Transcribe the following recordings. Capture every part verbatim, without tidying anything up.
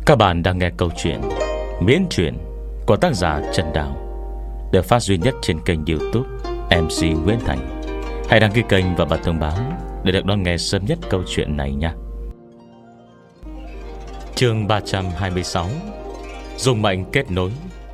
Các bạn đang nghe câu chuyện Miễn Truyện của tác giả Trần Đào, được phát duy nhất trên kênh YouTube em xê Nguyễn Thành. Hãy đăng ký kênh và bật thông báo để được đón nghe sớm nhất câu chuyện này nha. Chương ba trăm hai mươi sáu. Dùng mệnh kết nối.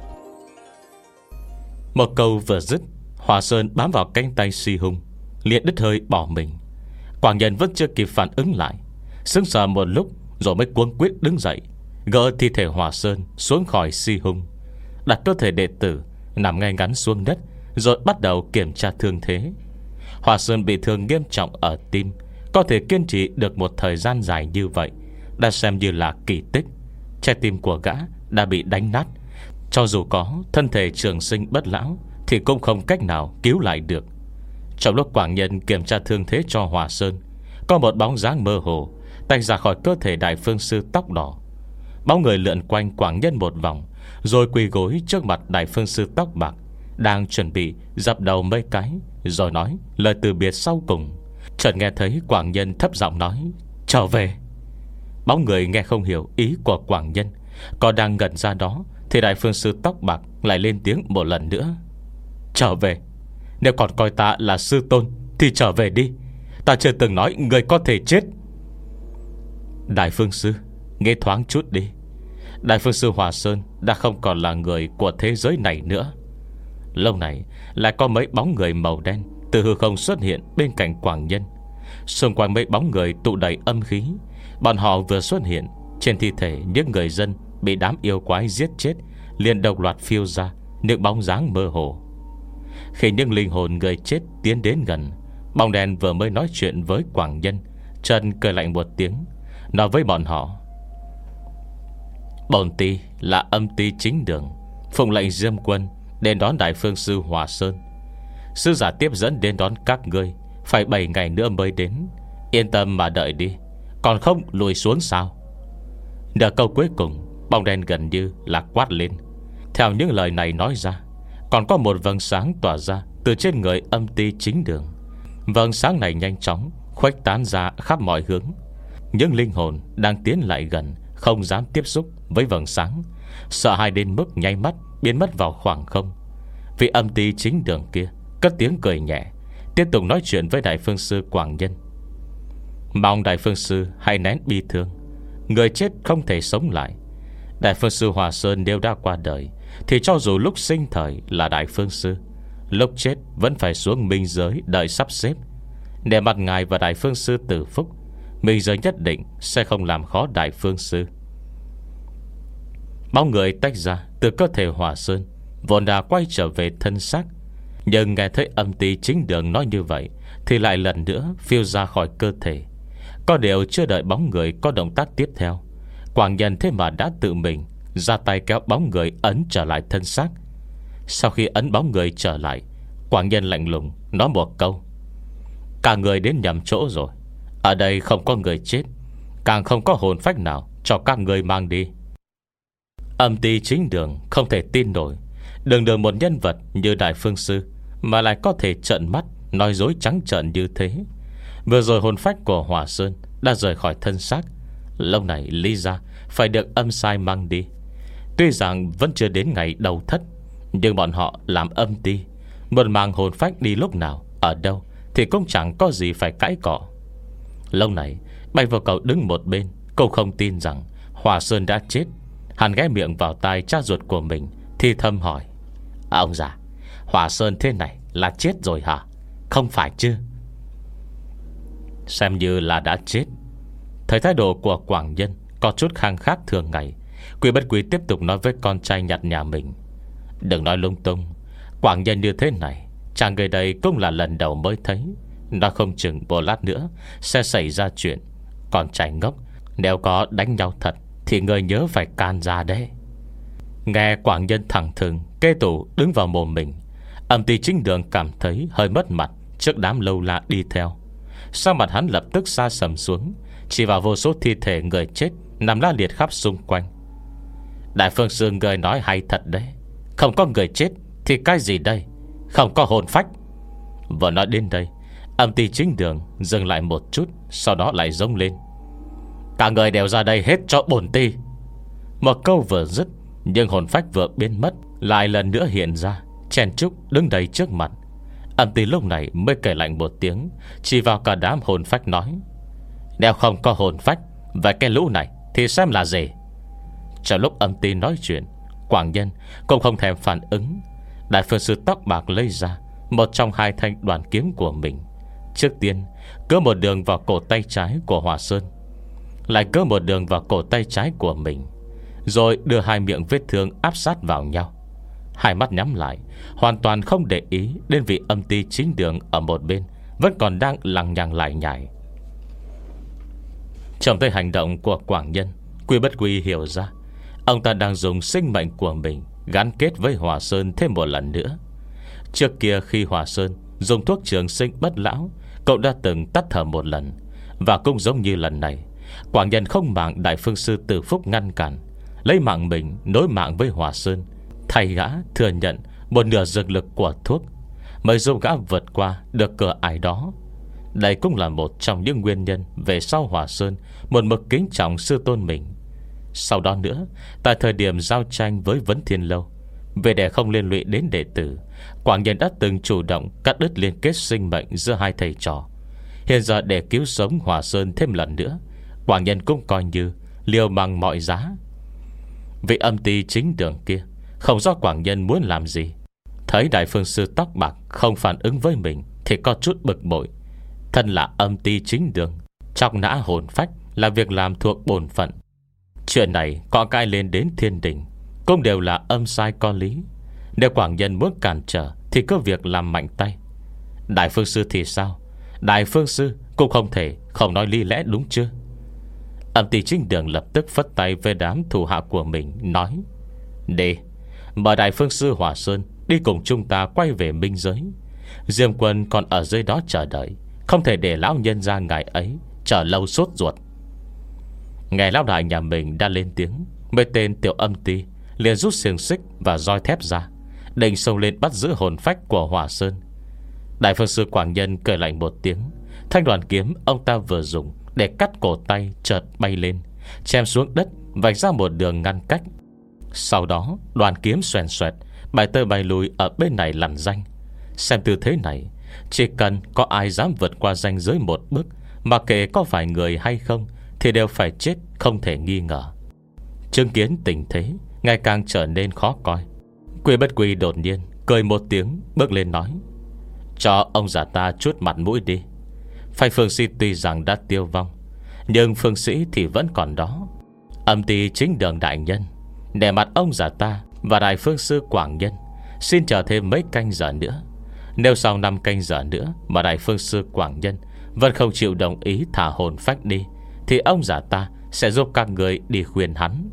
Một câu vừa dứt, Hòa Sơn bám vào cánh tay Si Hung, liền đứt hơi bỏ mình. Quảng Nhân vẫn chưa kịp phản ứng lại, sững sờ một lúc rồi mới cuống quýt đứng dậy, gỡ thi thể Hòa Sơn xuống khỏi Si Hung, đặt cơ thể đệ tử nằm ngay ngắn xuống đất, rồi bắt đầu kiểm tra thương thế. Hòa Sơn bị thương nghiêm trọng ở tim, có thể kiên trì được một thời gian dài như vậy đã xem như là kỳ tích. Trái tim của gã đã bị đánh nát, cho dù có thân thể trường sinh bất lão thì cũng không cách nào cứu lại được. Trong lúc Quảng Nhân kiểm tra thương thế cho Hòa Sơn, có một bóng dáng mơ hồ tách ra khỏi cơ thể Đại Phương Sư tóc đỏ. Bóng người lượn quanh Quảng Nhân một vòng, rồi quỳ gối trước mặt Đại Phương Sư tóc bạc, đang chuẩn bị dập đầu mấy cái, rồi nói lời từ biệt sau cùng. Chợt nghe thấy Quảng Nhân thấp giọng nói: "Trở về." Bóng người nghe không hiểu ý của Quảng Nhân, còn đang ngẩn ra đó thì Đại Phương Sư tóc bạc lại lên tiếng một lần nữa: "Trở về? Nếu còn coi ta là sư tôn thì trở về đi. Ta chưa từng nói người có thể chết." "Đại Phương Sư, nghe thoáng chút đi. Đại Phương Sư Hòa Sơn đã không còn là người của thế giới này nữa." Lâu này lại có mấy bóng người màu đen từ hư không xuất hiện bên cạnh Quảng Nhân. Xung quanh mấy bóng người tụ đầy âm khí. Bọn họ vừa xuất hiện, trên thi thể những người dân bị đám yêu quái giết chết liền đồng loạt phiêu ra những bóng dáng mơ hồ. Khi những linh hồn người chết tiến đến gần, bóng đen vừa mới nói chuyện với Quảng Nhân, Trần cười lạnh một tiếng, nói với bọn họ: "Bổn ti là âm ti chính đường, phụng lệnh Diêm Quân đến đón Đại Phương Sư Hòa Sơn. Sư giả tiếp dẫn đến đón các ngươi phải bảy ngày nữa mới đến. Yên tâm mà đợi đi, còn không lùi xuống sao?" Nửa câu cuối cùng, bóng đen gần như là quát lên. Theo những lời này nói ra, còn có một vầng sáng tỏa ra từ trên người âm ti chính đường. Vầng sáng này nhanh chóng khuếch tán ra khắp mọi hướng. Những linh hồn đang tiến lại gần không dám tiếp xúc với vầng sáng, sợ hãi đến mức nháy mắt biến mất vào khoảng không. Vị âm ti chính đường kia cất tiếng cười nhẹ, tiếp tục nói chuyện với Đại Phương Sư Quảng Nhân: "Mong Đại Phương Sư hãy nén bi thương. Người chết không thể sống lại. Đại Phương Sư Hòa Sơn nếu đã qua đời thì cho dù lúc sinh thời là Đại Phương Sư, lúc chết vẫn phải xuống minh giới đợi sắp xếp. Để mặt ngài và Đại Phương Sư tử phúc, minh giới nhất định sẽ không làm khó Đại Phương Sư." Bóng người tách ra từ cơ thể Hòa Sơn, vốn đã quay trở về thân xác, nhưng nghe thấy âm ti chính đường nói như vậy thì lại lần nữa phiêu ra khỏi cơ thể. Có điều chưa đợi bóng người có động tác tiếp theo, Quảng Nhân thế mà đã tự mình ra tay kéo bóng người ấn trở lại thân xác. Sau khi ấn bóng người trở lại, Quảng Nhân lạnh lùng nói một câu: "Cả người đến nhầm chỗ rồi. Ở đây không có người chết, càng không có hồn phách nào cho các người mang đi." Âm ti chính đường không thể tin nổi, đường đường một nhân vật như Đại Phương Sư mà lại có thể trợn mắt nói dối trắng trợn như thế. Vừa rồi hồn phách của Hòa Sơn đã rời khỏi thân xác, lâu này lý ra phải được âm sai mang đi. Tuy rằng vẫn chưa đến ngày đầu thất, nhưng bọn họ làm âm ti, muốn mang hồn phách đi lúc nào, ở đâu thì cũng chẳng có gì phải cãi cọ. Lâu này Bạch Vô Cầu đứng một bên, cô không tin rằng Hòa Sơn đã chết. Hắn ghé miệng vào tai cha ruột của mình, thì thầm hỏi: "Ông già, Hòa Sơn thế này là chết rồi hả? Không phải chứ?" Xem như là đã chết. Thấy thái độ của Quảng Nhân có chút khăng khát thường ngày, Quý Bất Quý tiếp tục nói với con trai nhặt nhà mình: "Đừng nói lung tung. Quảng Nhân như thế này, chàng người đây cũng là lần đầu mới thấy. Nó không chừng một lát nữa sẽ xảy ra chuyện. Còn trai ngốc, nếu có đánh nhau thật thì người nhớ phải can ra đấy." Nghe Quảng Nhân thẳng thừng kê tủ đứng vào mồm mình, âm ti chính đường cảm thấy hơi mất mặt trước đám lâu la đi theo. Sao mặt hắn lập tức sa sầm xuống, chỉ vào vô số thi thể người chết nằm la liệt khắp xung quanh: "Đại Phương Sư người nói hay thật đấy. Không có người chết thì cái gì đây? Không có hồn phách." Vừa nói đến đây, âm ti chính đường dừng lại một chút, sau đó lại rống lên: "Cả người đều ra đây hết cho bổn ti." Một câu vừa dứt, nhưng hồn phách vừa biến mất lại lần nữa hiện ra, chen chúc đứng đầy trước mặt. Âm Ti lúc này mới kể lạnh một tiếng, chỉ vào cả đám hồn phách nói: Nếu không có hồn phách về cái lũ này thì xem là gì? Trong lúc Âm Ti nói chuyện, Quảng Nhân cũng không thèm phản ứng. Đại phương sư tóc bạc lấy ra một trong hai thanh đoàn kiếm của mình. Trước tiên cứa một đường vào cổ tay trái của Hòa Sơn, lại cứa một đường vào cổ tay trái của mình, rồi đưa hai miệng vết thương áp sát vào nhau. Hai mắt nhắm lại, hoàn toàn không để ý đến vị Âm Ti chính đường ở một bên vẫn còn đang lằng nhằng lại nhải. Trong thấy hành động của Quảng Nhân, Quy Bất Quy hiểu ra ông ta đang dùng sinh mệnh của mình gắn kết với Hòa Sơn thêm một lần nữa. Trước kia khi Hòa Sơn dùng thuốc trường sinh bất lão, cậu đã từng tắt thở một lần. Và cũng giống như lần này, Quảng Nhân không màng Đại Phương Sư Từ Phúc ngăn cản, lấy mạng mình nối mạng với Hòa Sơn, thay gã thừa nhận một nửa dược lực của thuốc, mới giúp gã vượt qua được cửa ải đó. Đây cũng là một trong những nguyên nhân về sau Hòa Sơn một mực kính trọng sư tôn mình. Sau đó nữa, tại thời điểm giao tranh với Vấn Thiên Lâu, về để không liên lụy đến đệ tử, Quảng Nhân đã từng chủ động cắt đứt liên kết sinh mệnh giữa hai thầy trò. Hiện giờ để cứu sống Hòa Sơn thêm lần nữa, Quảng Nhân cũng coi như liều bằng mọi giá. Vị Âm Ti chính đường kia không rõ Quảng Nhân muốn làm gì, thấy Đại Phương Sư tóc bạc không phản ứng với mình thì có chút bực bội. Thân là Âm Ti chính đường, chọc nã hồn phách là việc làm thuộc bổn phận. Chuyện này có cãi lên đến thiên đình cũng đều là âm sai có lý. Nếu Quảng Nhân muốn cản trở thì cứ việc làm mạnh tay. Đại Phương Sư thì sao? Đại Phương Sư cũng không thể không nói lý lẽ đúng chưa? Âm Ti chính đường lập tức phất tay về đám thủ hạ của mình, nói: Đi, mời Đại Phương Sư Hòa Sơn đi cùng chúng ta quay về minh giới. Diêm Quân còn ở dưới đó chờ đợi, không thể để lão nhân ra ngày ấy chờ lâu sốt ruột. Nghe lão đại nhà mình đã lên tiếng, mấy tên tiểu Âm Ti liền rút xiềng xích và roi thép ra, định xông lên bắt giữ hồn phách của Hòa Sơn. Đại Phương Sư Quảng Nhân cười lạnh một tiếng, thanh đoàn kiếm ông ta vừa dùng để cắt cổ tay chợt bay lên, chém xuống đất, vạch ra một đường ngăn cách. Sau đó đoàn kiếm xoèn xoẹt, bài tơi bay lùi ở bên này lằn danh. Xem tư thế này, chỉ cần có ai dám vượt qua ranh giới một bước, mà kể có phải người hay không, thì đều phải chết không thể nghi ngờ. Chứng kiến tình thế ngày càng trở nên khó coi, Quy Bất Quy đột nhiên cười một tiếng, bước lên nói: Cho ông già ta chút mặt mũi đi. Phái Phương Sĩ tuy rằng đã tiêu vong, nhưng Phương Sĩ thì vẫn còn đó. Âm Ti chính đường đại nhân, để mặt ông già ta và Đại Phương Sư Quảng Nhân, xin chờ thêm mấy canh giờ nữa. Nếu sau năm canh giờ nữa mà Đại Phương Sư Quảng Nhân vẫn không chịu đồng ý thả hồn phách đi, thì ông già ta sẽ giúp các người đi khuyên hắn.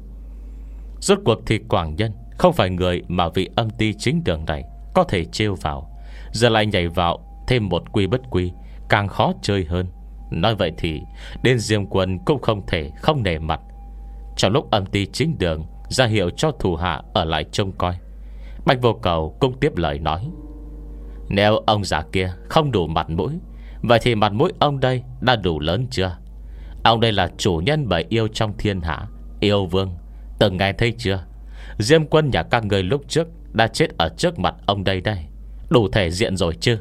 Rốt cuộc thì Quảng Nhân không phải người mà vị Âm Ti chính đường này có thể trêu vào, giờ lại nhảy vào thêm một Quy Bất Quy, càng khó chơi hơn. Nói vậy thì đến Diêm Quân cũng không thể không nể mặt. Trong lúc Âm Ti chính đường ra hiệu cho thủ hạ ở lại trông coi, Bạch Vô Cầu cũng tiếp lời nói: Nếu ông già kia không đủ mặt mũi, vậy thì mặt mũi ông đây đã đủ lớn chưa? Ông đây là chủ nhân bởi yêu trong thiên hạ, yêu vương. Từng nghe thấy chưa? Diêm Quân nhà các người lúc trước đã chết ở trước mặt ông đây đây, đủ thể diện rồi chứ?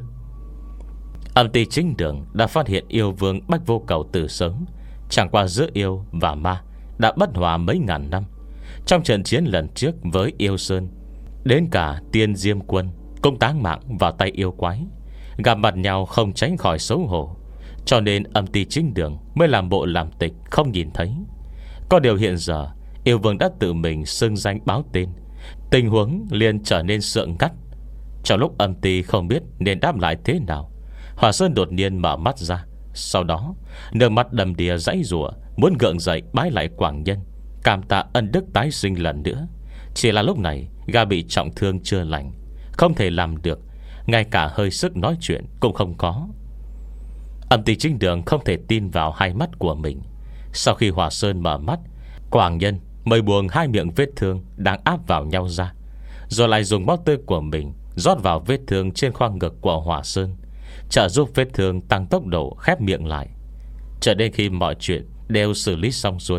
Âm Ti chính đường đã phát hiện yêu vương Bạch Vô Cầu từ sớm. Chẳng qua giữa yêu và ma đã bất hòa mấy ngàn năm. Trong trận chiến lần trước với yêu sơn, đến cả tiên Diêm Quân cũng táng mạng vào tay yêu quái. Gặp mặt nhau không tránh khỏi xấu hổ, cho nên Âm Ti chính đường mới làm bộ làm tịch không nhìn thấy. Có điều hiện giờ yêu vương đã tự mình xưng danh báo tên, tình huống liền trở nên sượng ngắt. Trong lúc Âm Ti không biết nên đáp lại thế nào, Hòa Sơn đột nhiên mở mắt ra. Sau đó nước mắt đầm đìa dãy rủa, muốn gượng dậy bái lại Quảng Nhân, cảm tạ ân đức tái sinh lần nữa. Chỉ là lúc này gã bị trọng thương chưa lành, không thể làm được, ngay cả hơi sức nói chuyện cũng không có. Âm Ti chính đường không thể tin vào hai mắt của mình. Sau khi Hòa Sơn mở mắt, Quảng Nhân mới buông hai miệng vết thương đang áp vào nhau ra, rồi lại dùng máu tươi của mình rót vào vết thương trên khoang ngực của Hòa Sơn, trợ giúp vết thương tăng tốc độ khép miệng lại. Cho đến khi mọi chuyện đều xử lý xong xuôi,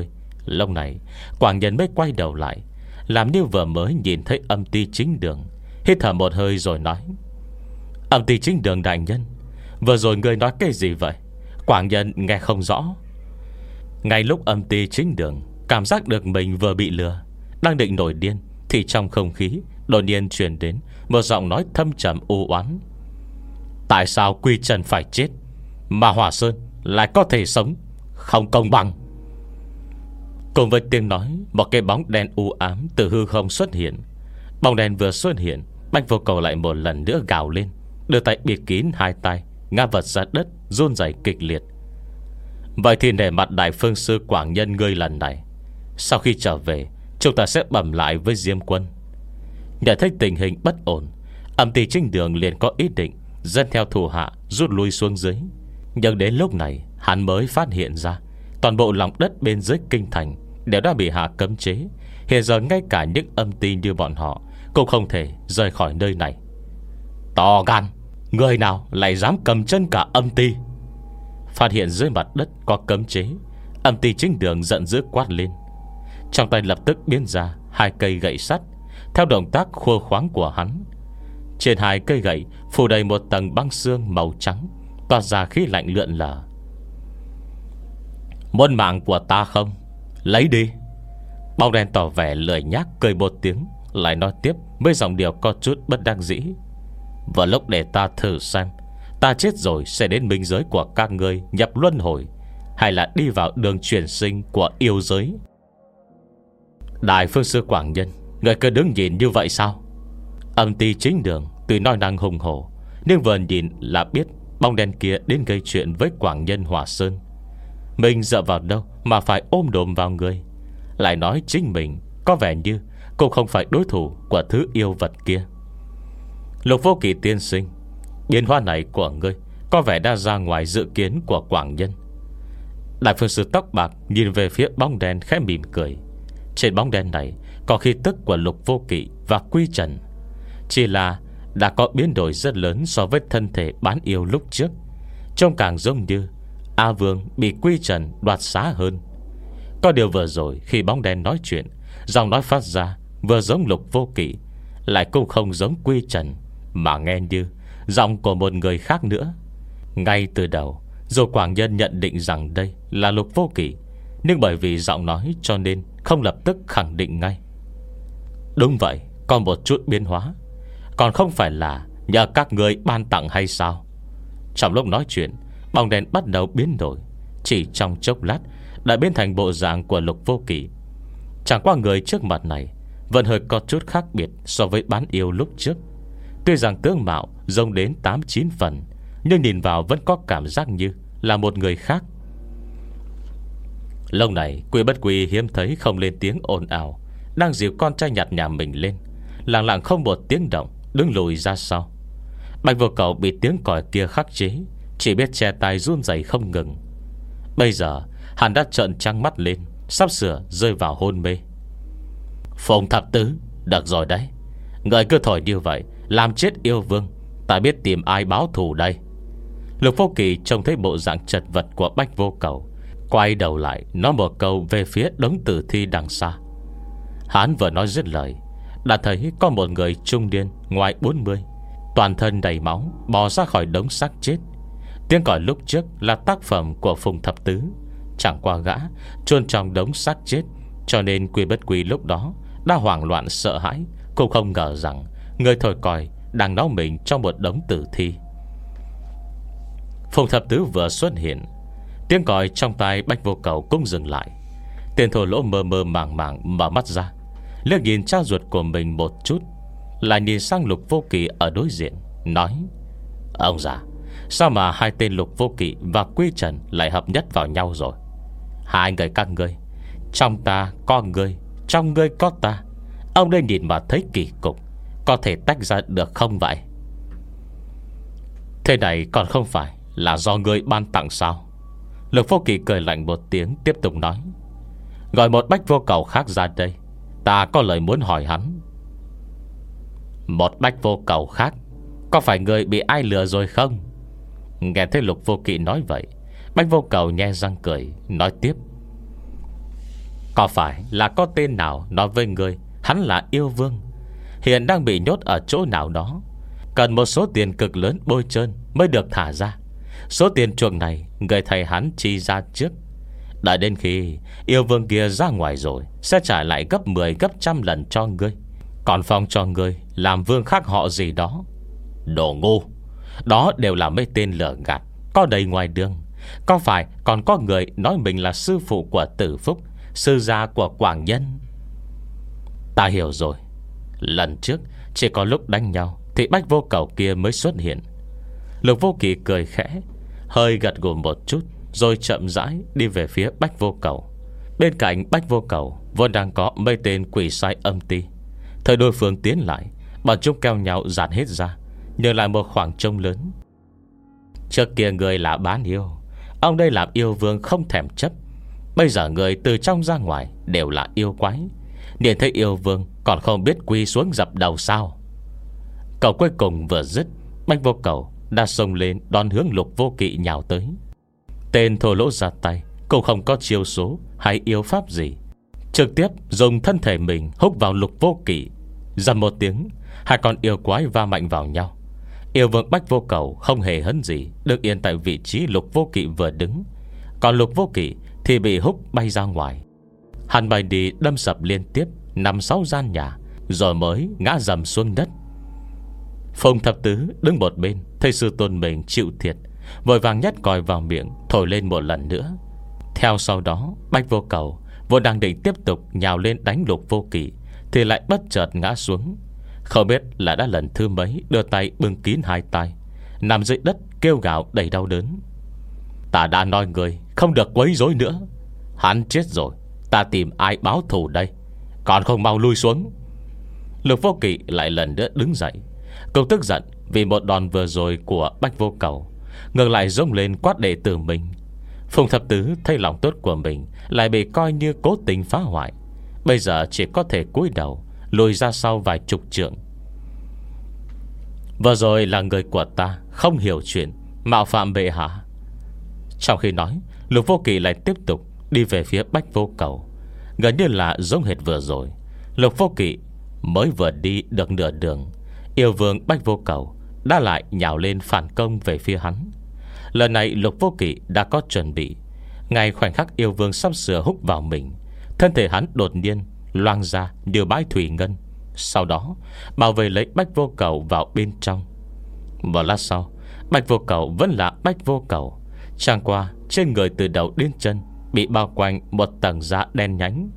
Lúc này Quảng Nhân mới quay đầu lại, làm như vừa mới nhìn thấy Âm Ty Chính Đường, hít thở một hơi rồi nói: Âm Ty Chính Đường đại nhân, vừa rồi người nói cái gì vậy? Quảng Nhân nghe không rõ. Ngay lúc Âm Ty Chính Đường cảm giác được mình vừa bị lừa, đang định nổi điên, thì trong không khí đột nhiên truyền đến một giọng nói thâm trầm u oán: Tại sao Quy Trần phải chết, mà Hỏa Sơn lại có thể sống? Không công bằng. Cùng với tiếng nói, một cái bóng đen u ám từ hư không xuất hiện. Bóng đen vừa xuất hiện, Bạch Vô Cầu lại một lần nữa gào lên, đưa tay bịt kín hai tay, ngã vật ra đất, run rẩy kịch liệt. Vậy thì nể mặt Đại Phương Sư Quảng Nhân ngươi lần này, sau khi trở về, chúng ta sẽ bẩm lại với Diêm Quân. Nhận thấy tình hình bất ổn, Âm Ty Chính Đường liền có ý định dẫn theo thủ hạ rút lui xuống dưới. Nhưng đến lúc này hắn mới phát hiện ra toàn bộ lòng đất bên dưới kinh thành đều đã bị hạ cấm chế. Hiện giờ ngay cả những âm ty như bọn họ cũng không thể rời khỏi nơi này. To gan, người nào lại dám cầm chân cả âm ty? Phát hiện dưới mặt đất có cấm chế, Âm Ty Chính Đường giận dữ quát lên. Trong tay lập tức biến ra hai cây gậy sắt. Theo động tác khua khoáng của hắn, trên hai cây gậy phủ đầy một tầng băng xương màu trắng, toát ra khí lạnh lượn lờ. Muốn mạng của ta không? Lấy đi. Bóng đen tỏ vẻ lười nhác cười một tiếng, lại nói tiếp với giọng điệu có chút bất đắc dĩ: Vào lúc để ta thử xem, ta chết rồi sẽ đến minh giới của các ngươi nhập luân hồi, hay là đi vào đường chuyển sinh của yêu giới. Đại Phương Sư Quảng Nhân, người cứ đứng nhìn như vậy sao? Âm Ty Chính Đường tuy nói năng hùng hổ, nhưng vừa nhìn là biết bóng đen kia đến gây chuyện với Quảng Nhân Hỏa Sơn. Mình dựa vào đâu mà phải ôm đồm vào người, lại nói chính mình có vẻ như cũng không phải đối thủ của thứ yêu vật kia. Lục Vô Kỵ tiên sinh, biến hóa này của ngươi có vẻ đã ra ngoài dự kiến của Quảng Nhân. Đại Phương Sư tóc bạc nhìn về phía bóng đen khẽ mỉm cười. Trên bóng đen này có khí tức của Lục Vô Kỵ và Quy Trần, chỉ là đã có biến đổi rất lớn so với thân thể bán yêu lúc trước, trông càng giống như A Vương bị Quy Trần đoạt xá hơn. Có điều vừa rồi khi bóng đen nói chuyện, giọng nói phát ra vừa giống Lục Vô Kỵ, lại cũng không giống Quy Trần, mà nghe như giọng của một người khác nữa. Ngay từ đầu, dù Quảng Nhân nhận định rằng đây là Lục Vô Kỵ, nhưng bởi vì giọng nói cho nên không lập tức khẳng định ngay. Đúng vậy, có một chút biến hóa, còn không phải là nhờ các người ban tặng hay sao? Trong lúc nói chuyện, bóng đèn bắt đầu biến đổi. Chỉ trong chốc lát đã biến thành bộ dạng của Lục Vô Kỵ. Chẳng qua người trước mặt này vẫn hơi có chút khác biệt so với bán yêu lúc trước. Tuy rằng tướng mạo giống đến tám chín phần, nhưng nhìn vào vẫn có cảm giác như là một người khác. Lâu này Quy Bất Quy hiếm thấy không lên tiếng ồn ào, đang dìu con trai nhặt nhà mình lên, lặng lặng không một tiếng động đứng lùi ra sau. Bạch Vô Cầu bị tiếng còi kia khắc chế, chỉ biết che tay run rẩy không ngừng. Bây giờ hắn đã trợn trắng mắt lên, sắp sửa rơi vào hôn mê. Phùng Thập Tứ, được rồi đấy, người cứ thổi như vậy làm chết yêu vương, ta biết tìm ai báo thù đây. Lục Vô Kỳ trông thấy bộ dạng chật vật của Bạch Vô Cầu, quay đầu lại nói một câu về phía đống tử thi đằng xa. Hắn vừa nói dứt lời, đã thấy có một người trung niên ngoài bốn mươi, toàn thân đầy máu, bò ra khỏi đống xác chết. Tiếng còi lúc trước là tác phẩm của Phùng Thập Tứ, chẳng qua gã chôn trong đống xác chết, cho nên Quy Bất Quy lúc đó đã hoảng loạn sợ hãi, cũng không ngờ rằng người thổi còi đang nói mình trong một đống tử thi. Phùng Thập Tứ vừa xuất hiện, tiếng còi trong tai Bạch Vô Cầu cũng dừng lại. Tên thổ lỗ mơ mơ màng màng mở mắt ra, liếc nhìn cha ruột của mình một chút, lại nhìn sang Lục Vô Kỳ ở đối diện, nói: Ông già, sao mà hai tên Lục Vô Kỵ và Quy Trần lại hợp nhất vào nhau rồi? Hai người các ngươi, trong ta có ngươi, trong ngươi có ta, ông đây nhìn mà thấy kỳ cục, có thể tách ra được không vậy? Thế này còn không phải là do ngươi ban tặng sao? Lục Vô Kỵ cười lạnh một tiếng, tiếp tục nói: Gọi một Bách Vô Cầu khác ra đây, ta có lời muốn hỏi hắn. Một Bách Vô Cầu khác? Có phải người bị ai lừa rồi không? Nghe thấy Lục Vô Kỵ nói vậy, Bách Vô Cầu nhe răng cười, nói tiếp: Có phải là có tên nào nói với ngươi hắn là yêu vương, hiện đang bị nhốt ở chỗ nào đó, cần một số tiền cực lớn bôi trơn mới được thả ra. Số tiền chuộc này người thầy hắn chi ra trước. Đợi đến khi yêu vương kia ra ngoài rồi, sẽ trả lại gấp mười gấp trăm lần cho ngươi, còn phong cho ngươi làm vương khác họ gì đó. Đồ ngu. Đó đều là mấy tên lừa gạt, có đầy ngoài đường. Có phải còn có người nói mình là sư phụ của Tử Phúc, sư gia của Quảng Nhân? Ta hiểu rồi. Lần trước chỉ có lúc đánh nhau thì Bách Vô Cầu kia mới xuất hiện. Lục Vô Kỵ cười khẽ, hơi gật gù một chút, rồi chậm rãi đi về phía Bách Vô Cầu. Bên cạnh Bách Vô Cầu vốn đang có mấy tên quỷ sai âm ti. Thời đối phương tiến lại, bọn chúng kêu nhau dàn hết ra, nhờ lại một khoảng trông lớn. Trước kia người là bán yêu, ông đây làm yêu vương không thèm chấp. Bây giờ người từ trong ra ngoài đều là yêu quái, nhìn thấy yêu vương còn không biết quỳ xuống dập đầu sao? Câu cuối cùng vừa dứt, Bách Vô Cầu đã xông lên đón hướng Lục Vô Kỵ nhào tới. Tên thô lỗ ra tay cũng không có chiêu số hay yêu pháp gì, trực tiếp dùng thân thể mình húc vào Lục Vô Kỵ. Dầm một tiếng, hai con yêu quái va mạnh vào nhau. Yêu vương Bách Vô Cầu không hề hấn gì, được yên tại vị trí Lục Vô Kỵ vừa đứng. Còn Lục Vô Kỵ thì bị húc bay ra ngoài. Hắn bay đi đâm sập liên tiếp năm sáu gian nhà, rồi mới ngã dầm xuống đất. Phùng Thập Tứ đứng một bên, thấy sư tôn mình chịu thiệt, vội vàng nhét còi vào miệng, thổi lên một lần nữa. Theo sau đó, Bách Vô Cầu vốn đang định tiếp tục nhào lên đánh Lục Vô Kỵ, thì lại bất chợt ngã xuống. Không biết là đã lần thứ mấy đưa tay bưng kín hai tay, nằm dưới đất kêu gào đầy đau đớn. Ta đã nói người không được quấy rối nữa. Hắn chết rồi, ta tìm ai báo thù đây? Còn không mau lui xuống. Lục Vô Kỵ lại lần nữa đứng dậy, cậu tức giận vì một đòn vừa rồi của Bách Vô Cầu, ngược lại rống lên quát đệ tử mình. Phùng Thập Tứ thấy lòng tốt của mình lại bị coi như cố tình phá hoại, bây giờ chỉ có thể cúi đầu lùi ra sau vài chục trượng. Vừa rồi là người của ta không hiểu chuyện, mạo phạm bệ hạ. Trong khi nói, Lục Vô Kỵ lại tiếp tục đi về phía Bách Vô Cầu, gần như là giống hệt vừa rồi. Lục Vô Kỵ mới vừa đi được nửa đường, yêu vương Bách Vô Cầu đã lại nhào lên phản công về phía hắn. Lần này Lục Vô Kỵ đã có chuẩn bị. Ngay khoảnh khắc yêu vương sắp sửa húc vào mình, thân thể hắn đột nhiên loang ra như bãi thủy ngân, sau đó bảo vệ lấy Bách Vô Cầu vào bên trong. Một lát sau, Bách Vô Cầu vẫn là Bách Vô Cầu, chẳng qua trên người từ đầu đến chân bị bao quanh một tầng da đen nhánh.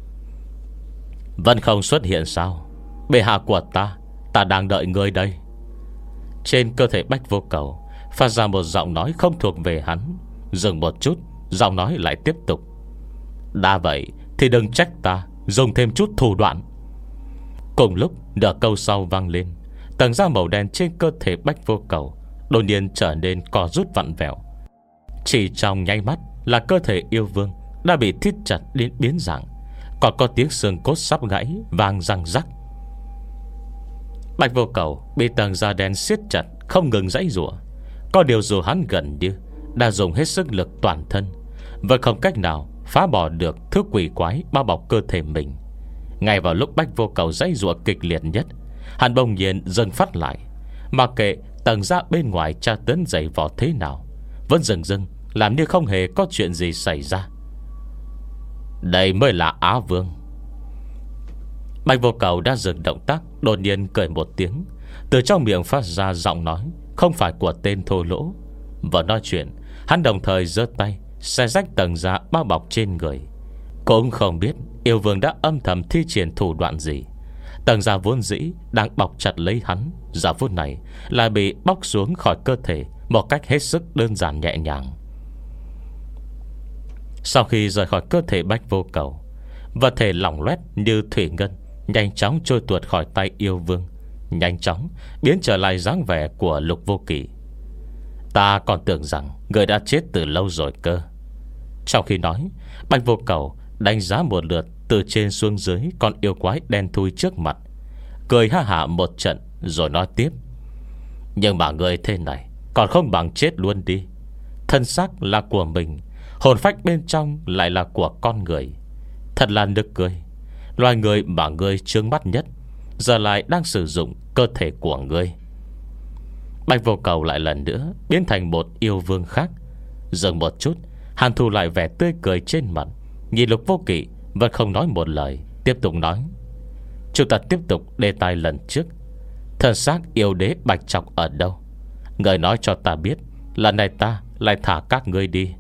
Vẫn không xuất hiện sao? Bệ hạ của ta, ta đang đợi ngươi đây. Trên cơ thể Bách Vô Cầu phát ra một giọng nói không thuộc về hắn. Dừng một chút, giọng nói lại tiếp tục. Đã vậy thì đừng trách ta dùng thêm chút thủ đoạn. Cùng lúc nửa câu sau vang lên, tầng da màu đen trên cơ thể Bách Vô Cầu đột nhiên trở nên co rút vặn vẹo. Chỉ trong nháy mắt là cơ thể yêu vương đã bị thít chặt đến biến dạng, còn có tiếng xương cốt sắp gãy vang răng rắc. Bạch Vô Cầu bị tầng da đen siết chặt, không ngừng giãy giụa. Có điều dù hắn gần như đã dùng hết sức lực toàn thân, vẫn không cách nào phá bỏ được thứ quỷ quái bao bọc cơ thể mình. Ngay vào lúc Bách Vô Cầu giãy giụa kịch liệt nhất, hắn bỗng nhiên dừng phát lại. Mặc kệ tầng da bên ngoài tra tấn dày vò thế nào, vẫn dừng dừng làm như không hề có chuyện gì xảy ra. Đây mới là Á Vương. Bạch Vô Cầu đã dừng động tác, đột nhiên cười một tiếng, từ trong miệng phát ra giọng nói không phải của tên thô lỗ. Vừa nói chuyện, hắn đồng thời giơ tay xé rách tầng da bao bọc trên người. Cũng không biết yêu vương đã âm thầm thi triển thủ đoạn gì. Tầng da vốn dĩ đang bọc chặt lấy hắn, giờ phút này lại bị bóc xuống khỏi cơ thể một cách hết sức đơn giản nhẹ nhàng. Sau khi rời khỏi cơ thể Bách Vô Cầu, vật thể lỏng loét như thủy ngân nhanh chóng trôi tuột khỏi tay yêu vương, nhanh chóng biến trở lại dáng vẻ của Lục Vô Kỵ. Ta còn tưởng rằng người đã chết từ lâu rồi cơ. Trong khi nói, Bạch Vô Cầu đánh giá một lượt từ trên xuống dưới con yêu quái đen thui trước mặt, cười ha hả một trận rồi nói tiếp. Nhưng mà người thế này còn không bằng chết luôn đi. Thân xác là của mình, hồn phách bên trong lại là của con người. Thật là nực cười. Loài người mà ngươi trướng mắt nhất giờ lại đang sử dụng cơ thể của ngươi. Bạch Vô Cầu lại lần nữa biến thành một yêu vương khác. Dừng một chút, hắn thu lại vẻ tươi cười trên mặt, nhìn Lục Vô Kỵ vẫn không nói một lời, tiếp tục nói: chúng ta tiếp tục đề tài lần trước. Thân xác yêu đế Bạch Trọc ở đâu? Người nói cho ta biết, lần này ta lại thả các ngươi đi.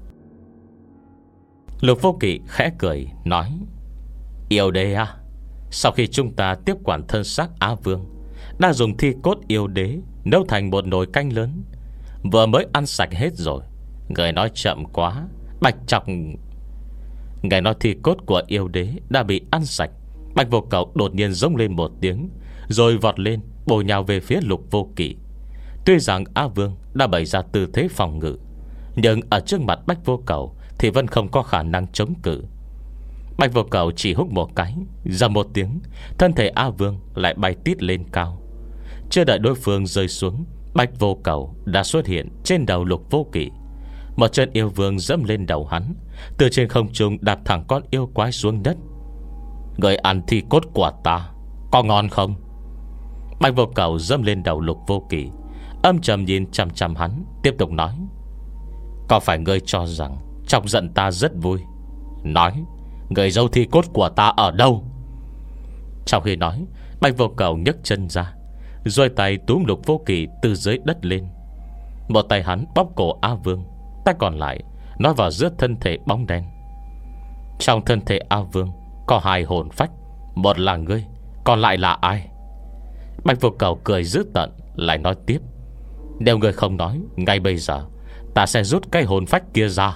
Lục Vô Kỵ khẽ cười nói: yêu đế à? Sau khi chúng ta tiếp quản thân xác Á Vương, đã dùng thi cốt yêu đế nấu thành một nồi canh lớn, vừa mới ăn sạch hết rồi. Người nói chậm quá. Bạch Trọc... Người nói thi cốt của yêu đế đã bị ăn sạch. Bạch Vô Cầu đột nhiên giống lên một tiếng, rồi vọt lên bổ nhào về phía Lục Vô Kỵ. Tuy rằng Á Vương đã bày ra tư thế phòng ngự, nhưng ở trước mặt Bạch Vô Cầu thì vẫn không có khả năng chống cự. Bạch Vô Cầu chỉ hút một cái, ra một tiếng, thân thể Á Vương lại bay tít lên cao. Chưa đợi đối phương rơi xuống, Bạch Vô Cầu đã xuất hiện trên đầu Lục Vô Kỵ. Một chân yêu vương dẫm lên đầu hắn, từ trên không trung đạp thẳng con yêu quái xuống đất. Người ăn thi cốt của ta có ngon không? Bạch Vô Cầu dẫm lên đầu Lục Vô Kỵ, âm trầm nhìn chằm chằm hắn, tiếp tục nói: có phải ngươi cho rằng chọc giận ta rất vui? Nói, người dâu thi cốt của ta ở đâu? Trong khi nói, Bạch Vô Cầu nhấc chân ra, rồi tay túm Lục Vô Kỵ từ dưới đất lên. Một tay hắn bóp cổ A Vương, tay còn lại nói vào giữa thân thể bóng đen. Trong thân thể A Vương có hai hồn phách, một là ngươi, còn lại là ai? Bạch Vô Cầu cười dữ tợn, lại nói tiếp: nếu ngươi không nói ngay bây giờ, ta sẽ rút cái hồn phách kia ra.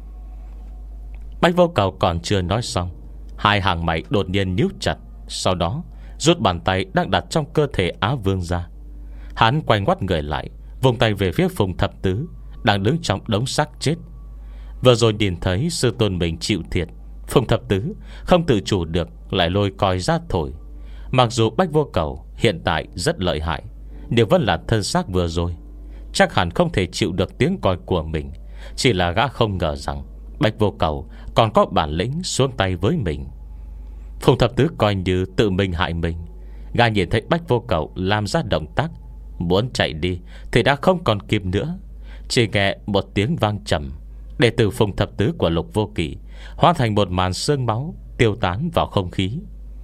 Bạch Vô Cầu còn chưa nói xong, hai hàng mày đột nhiên nhíu chặt. Sau đó rút bàn tay đang đặt trong cơ thể Á Vương ra. Hắn quay ngoắt người lại, vùng tay về phía Phùng Thập Tứ đang đứng trong đống xác chết. Vừa rồi nhìn thấy sư tôn mình chịu thiệt, Phùng Thập Tứ không tự chủ được lại lôi còi ra thổi. Mặc dù Bạch Vô Cầu hiện tại rất lợi hại, nhưng vẫn là thân xác vừa rồi, chắc hẳn không thể chịu được tiếng còi của mình. Chỉ là gã không ngờ rằng Bạch Vô Cầu còn có bản lĩnh xuống tay với mình. Phùng Thập Tứ coi như tự mình hại mình. Gã nhìn thấy Bạch Vô Cầu làm ra động tác muốn chạy đi thì đã không còn kịp nữa. Chỉ nghe một tiếng vang trầm, đệ tử Phùng Thập Tứ của Lục Vô Kỵ hóa thành một màn sương máu tiêu tán vào không khí.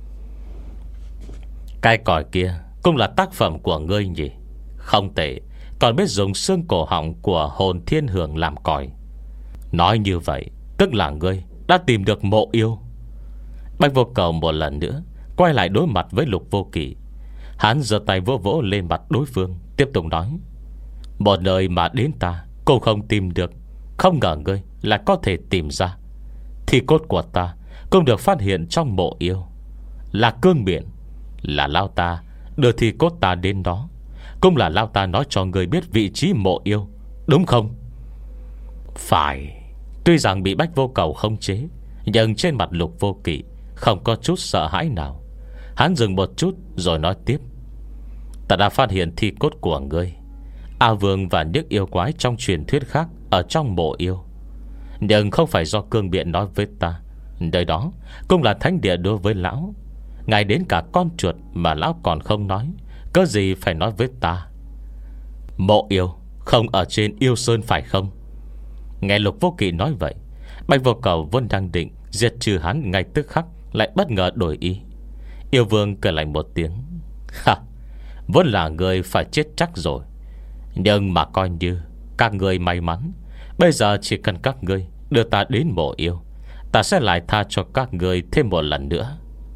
Cái còi kia cũng là tác phẩm của ngươi nhỉ? Không tệ, còn biết dùng xương cổ họng của hồn thiên hưởng làm còi. Nói như vậy tức là ngươi đã tìm được mộ yêu. Bạch Vô Cầu một lần nữa quay lại đối mặt với Lục Vô Kỵ. Hắn giơ tay vỗ vỗ lên mặt đối phương, tiếp tục nói: một nơi mà đến ta cũng không tìm được, không ngờ ngươi lại có thể tìm ra. Thi cốt của ta cũng được phát hiện trong mộ yêu. Là cương biển, là Lao ta đưa thi cốt ta đến đó, cũng là Lao ta nói cho ngươi biết vị trí mộ yêu, đúng không? Phải. Tuy rằng bị Bạch Vô Cầu khống chế, nhưng trên mặt Lục Vô Kỵ không có chút sợ hãi nào. Hắn dừng một chút rồi nói tiếp: ta đã phát hiện thi cốt của ngươi, A Vương và những yêu quái trong truyền thuyết khác ở trong mộ yêu. Nhưng không phải do cương biện nói với ta, nơi đó cũng là thánh địa đối với lão. Ngay đến cả con chuột mà lão còn không nói, có gì phải nói với ta? Mộ yêu không ở trên yêu sơn phải không? Nghe Lục Vô Kỵ nói vậy, Bạch Vô Cầu vốn đang định diệt trừ hắn ngay tức khắc, lại bất ngờ đổi ý. Yêu vương cười lạnh một tiếng: ha, vốn là người phải chết chắc rồi, nhưng mà coi như các người may mắn. Bây giờ chỉ cần các ngươi đưa ta đến mộ yêu, ta sẽ lại tha cho các người thêm một lần nữa.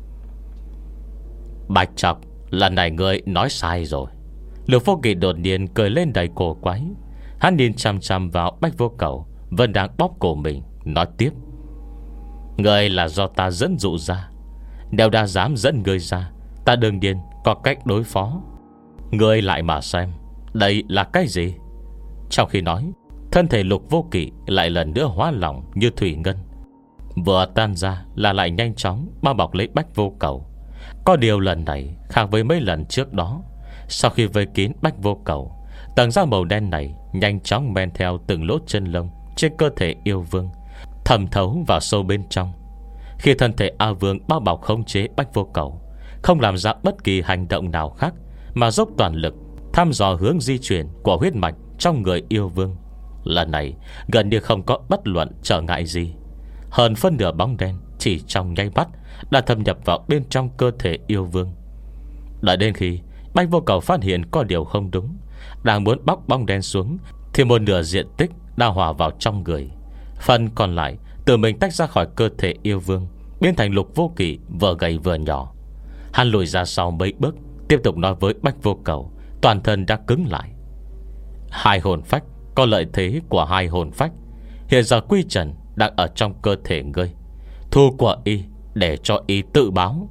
Bạch Trọc, lần này ngươi nói sai rồi. Lục Vô Kỵ đột nhiên cười lên đầy cổ quái. Hắn nhìn chăm chăm vào Bạch Vô Cầu vẫn đang bóp cổ mình, nói tiếp: ngươi là do ta dẫn dụ ra. Nếu đã dám dẫn ngươi ra, ta đương nhiên có cách đối phó. Ngươi lại mà xem, đây là cái gì? Trong khi nói, thân thể Lục Vô Kỵ lại lần nữa hóa lỏng như thủy ngân, vừa tan ra là lại nhanh chóng bao bọc lấy Bạch Vô Cầu. Có điều lần này khác với mấy lần trước đó. Sau khi vây kín Bạch Vô Cầu, tầng da màu đen này nhanh chóng men theo từng lỗ chân lông trên cơ thể yêu vương, thẩm thấu vào sâu bên trong. Khi thân thể A Vương bao bọc khống chế Bách Vô Cầu, không làm ra bất kỳ hành động nào khác, mà dốc toàn lực thăm dò hướng di chuyển của huyết mạch trong người yêu vương. Lần này gần như không có bất luận trở ngại gì. Hơn phân nửa bóng đen chỉ trong nháy mắt đã thâm nhập vào bên trong cơ thể yêu vương. Đợi đến khi Bách Vô Cầu phát hiện có điều không đúng, đang muốn bóc bóng đen xuống, thì một nửa diện tích đã hòa vào trong người. Phần còn lại tự mình tách ra khỏi cơ thể yêu vương, biến thành Lục Vô Kỵ vừa gầy vừa nhỏ. Hắn lùi ra sau mấy bước, tiếp tục nói với Bách Vô Cầu, toàn thân đã cứng lại. Hai hồn phách có lợi thế của hai hồn phách. Hiện giờ Quy Trần đang ở trong cơ thể ngươi. Thu của y để cho y tự báo.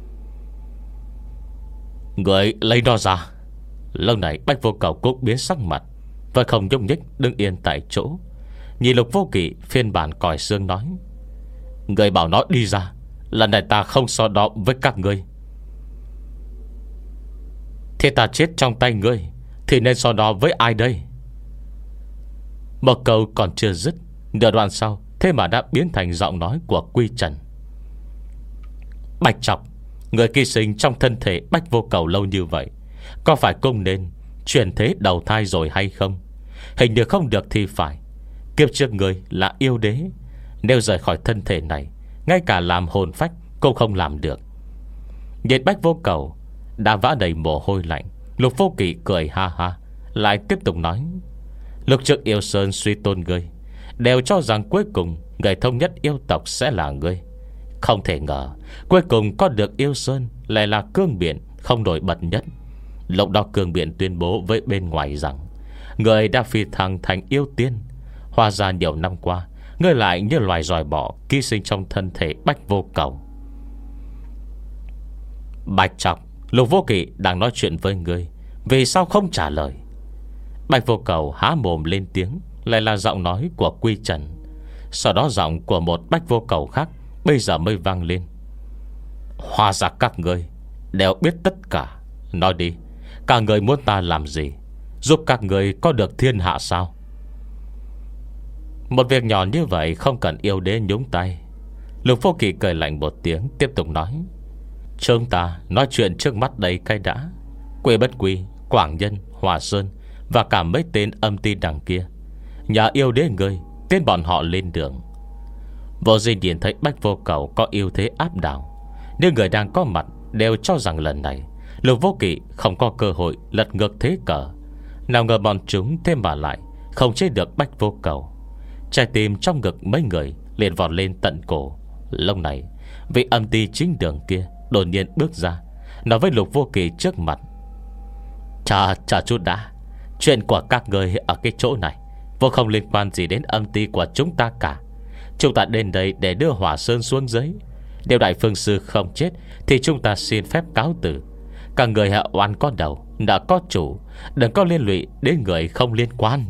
Ngươi lấy nó ra. Lâu này Bách Vô Cầu cũng biến sắc mặt, và không nhúc nhích đứng yên tại chỗ. Nhìn Lục Vô Kỵ phiên bản còi xương nói: Ngươi bảo nó đi ra, lần này ta không so đo với các ngươi. Thế ta chết trong tay ngươi thì nên so đo với ai đây? Một câu còn chưa dứt, nửa đoạn sau thế mà đã biến thành giọng nói của Quy Trần. Bạch Trọc, người kỳ sinh trong thân thể Bách Vô Cầu lâu như vậy, có phải cũng nên chuyển thế đầu thai rồi hay không? Hình như không được thì phải. Kiếp trước người là yêu đế, nếu rời khỏi thân thể này, ngay cả làm hồn phách cũng không làm được. Nhìn Bách Vô Cầu đã vã đầy mồ hôi lạnh, Lục Vô Kỵ cười ha ha, lại tiếp tục nói: Lúc trước Yêu Sơn suy tôn ngươi, đều cho rằng cuối cùng người thông nhất yêu tộc sẽ là ngươi. Không thể ngờ cuối cùng có được Yêu Sơn lại là cương biển không nổi bật nhất. Lúc đó cương biển tuyên bố với bên ngoài rằng người đã phi thăng thành yêu tiên. Hóa ra nhiều năm qua, ngươi lại như loài giòi bọ ký sinh trong thân thể Bách Vô Cầu. Bạch Trọc, Lục Vô Kỵ đang nói chuyện với ngươi, vì sao không trả lời? Bạch Vô Cầu há mồm lên tiếng, lại là giọng nói của Quy Trần. Sau đó giọng của một Bách Vô Cầu khác bây giờ mới vang lên: Hóa ra các ngươi đều biết tất cả. Nói đi, các ngươi muốn ta làm gì? Giúp các ngươi có được thiên hạ sao? Một việc nhỏ như vậy không cần yêu đế nhúng tay. Lục Vô Kỵ cười lạnh một tiếng, tiếp tục nói: Chúng ta nói chuyện trước mắt đây cái đã. Quê Bất Quy, Quảng Nhân, Hòa Sơn và cả mấy tên âm ti đằng kia, nhà yêu đế người, tên bọn họ lên đường. Vô Di Điển thấy Bách Vô Cầu có ưu thế áp đảo, nhưng người đang có mặt đều cho rằng lần này Lục Vô Kỵ không có cơ hội lật ngược thế cờ. Nào ngờ bọn chúng thêm mà lại không chế được Bách Vô Cầu. Trái tim trong ngực mấy người liền vọt lên tận cổ. Lúc này vị âm ti chính đường kia đột nhiên bước ra, nói với Lục Vô Kỵ trước mặt: Chờ, chờ chút đã. Chuyện của các người ở cái chỗ này vô không liên quan gì đến âm ti của chúng ta cả. Chúng ta đến đây để đưa Hỏa Sơn xuống dưới. Nếu Đại Phương Sư không chết thì chúng ta xin phép cáo từ. Cả người hạ oan có đầu, đã có chủ, đừng có liên lụy đến người không liên quan.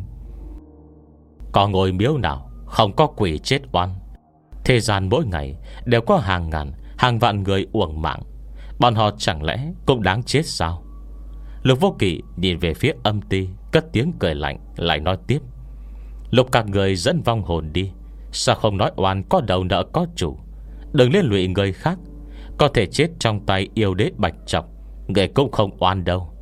Có ngôi miếu nào không có quỷ chết oan? Thế gian mỗi ngày đều có hàng ngàn, hàng vạn người uổng mạng. Bọn họ chẳng lẽ cũng đáng chết sao? Lục Vô Kỵ nhìn về phía âm ti, cất tiếng cười lạnh, lại nói tiếp: Lục các người dẫn vong hồn đi, sao không nói oan có đầu nợ có chủ? Đừng liên lụy người khác. Có thể chết trong tay yêu đế Bạch Trọc, người cũng không oan đâu.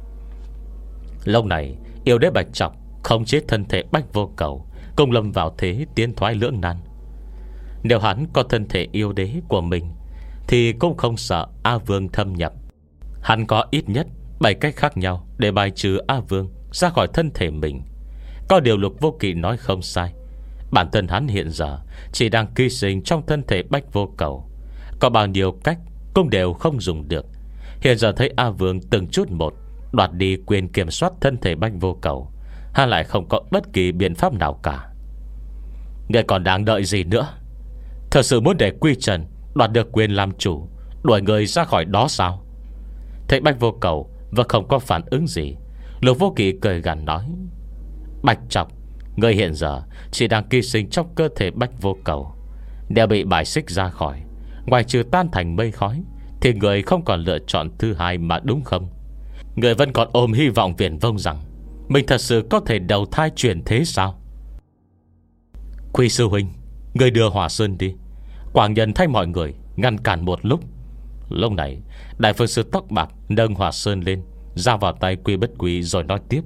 Lâu này yêu đế Bạch Trọc không chết thân thể Bách Vô Cầu, cùng lâm vào thế tiến thoái lưỡng nan. Nếu hắn có thân thể yêu đế của mình thì cũng không sợ A Vương thâm nhập. Hắn có ít nhất bảy cách khác nhau để bài trừ A Vương ra khỏi thân thể mình. Có điều Lục Vô Kỵ nói không sai. Bản thân hắn hiện giờ chỉ đang ký sinh trong thân thể Bách Vô Cầu. Có bao nhiêu cách cũng đều không dùng được. Hiện giờ thấy A Vương từng chút một đoạt đi quyền kiểm soát thân thể Bách Vô Cầu, hắn lại không có bất kỳ biện pháp nào cả. Người còn đang đợi gì nữa? Thật sự muốn để Quy Trần đoạt được quyền làm chủ, đuổi người ra khỏi đó sao? Thấy Bách Vô Cầu và không có phản ứng gì, Lục Vô Kỵ cười gằn nói: Bạch Trọc, người hiện giờ chỉ đang ký sinh trong cơ thể Bách Vô Cầu. Nếu bị bài xích ra khỏi, ngoài trừ tan thành mây khói, thì người không còn lựa chọn thứ hai mà đúng không? Người vẫn còn ôm hy vọng viển vông rằng mình thật sự có thể đầu thai chuyển thế sao? Quy sư huynh, người đưa Hỏa Sơn đi. Quảng Nhân thay mọi người ngăn cản một lúc. Lúc này Đại Phương Sư tóc bạc nâng Hòa Sơn lên, giao vào tay Quy Bất Quy rồi nói tiếp: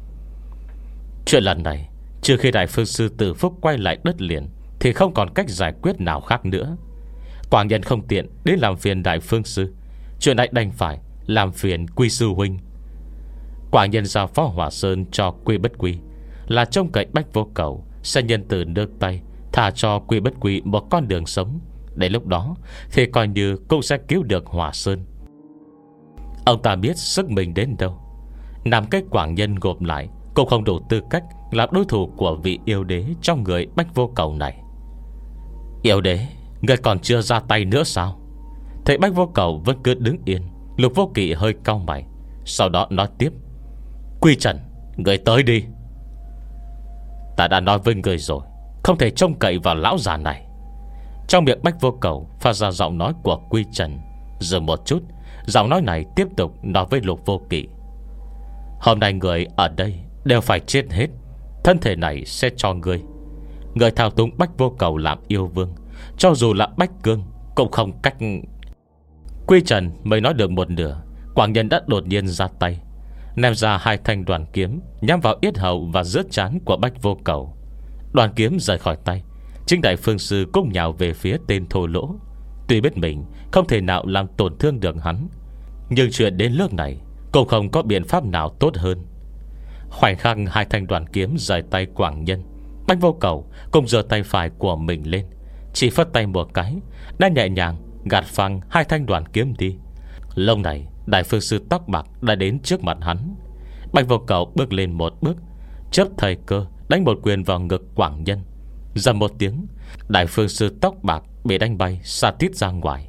Chuyện lần này, trừ khi Đại Phương Sư Tử Phúc quay lại đất liền, thì không còn cách giải quyết nào khác nữa. Quảng Nhân không tiện đến làm phiền Đại Phương Sư, chuyện này đành phải làm phiền Quy Sư Huynh. Quảng Nhân giao phó Hòa Sơn cho Quy Bất Quy, là trông cậy Bách Vô Cầu sẽ nhân từ nước tay, thả cho Quy Bất Quy một con đường sống. Đến lúc đó thì coi như cũng sẽ cứu được Hòa Sơn. Ông ta biết sức mình đến đâu, nằm cái Quảng Nhân gộp lại cũng không đủ tư cách làm đối thủ của vị yêu đế trong người Bách Vô Cầu này. Yêu đế, người còn chưa ra tay nữa sao? Thấy Bách Vô Cầu vẫn cứ đứng yên, Lục Vô Kỵ hơi cau mày, sau đó nói tiếp: Quy Trần, người tới đi. Ta đã nói với người rồi, không thể trông cậy vào lão già này. Trong miệng Bách Vô Cầu phát ra giọng nói của Quy Trần. Dừng một chút, giọng nói này tiếp tục nói với Lục Vô Kỵ: Hôm nay người ở đây đều phải chết hết. Thân thể này sẽ cho ngươi. Người thao túng Bách Vô Cầu làm yêu vương, cho dù là Bách Cương cũng không cách. Quy Trần mới nói được một nửa, Quảng Nhân đã đột nhiên ra tay, ném ra hai thanh đoàn kiếm nhắm vào yết hầu và giữa trán của Bách Vô Cầu. Đoàn kiếm rời khỏi tay, chính Đại Phương Sư cũng nhào về phía tên thô lỗ. Tuy biết mình không thể nào làm tổn thương được hắn, nhưng chuyện đến nước này cũng không có biện pháp nào tốt hơn. Khoảnh khắc hai thanh đoàn kiếm rời tay Quảng Nhân, Bách Vô Cầu cũng giơ tay phải của mình lên, chỉ phất tay một cái đã nhẹ nhàng gạt phăng hai thanh đoàn kiếm đi. Lúc này Đại Phương Sư tóc bạc đã đến trước mặt hắn. Bách Vô Cầu bước lên một bước, chớp thời cơ đánh một quyền vào ngực Quảng Nhân. Dầm một tiếng, Đại Phương Sư tóc bạc bị đánh bay xa tít ra ngoài.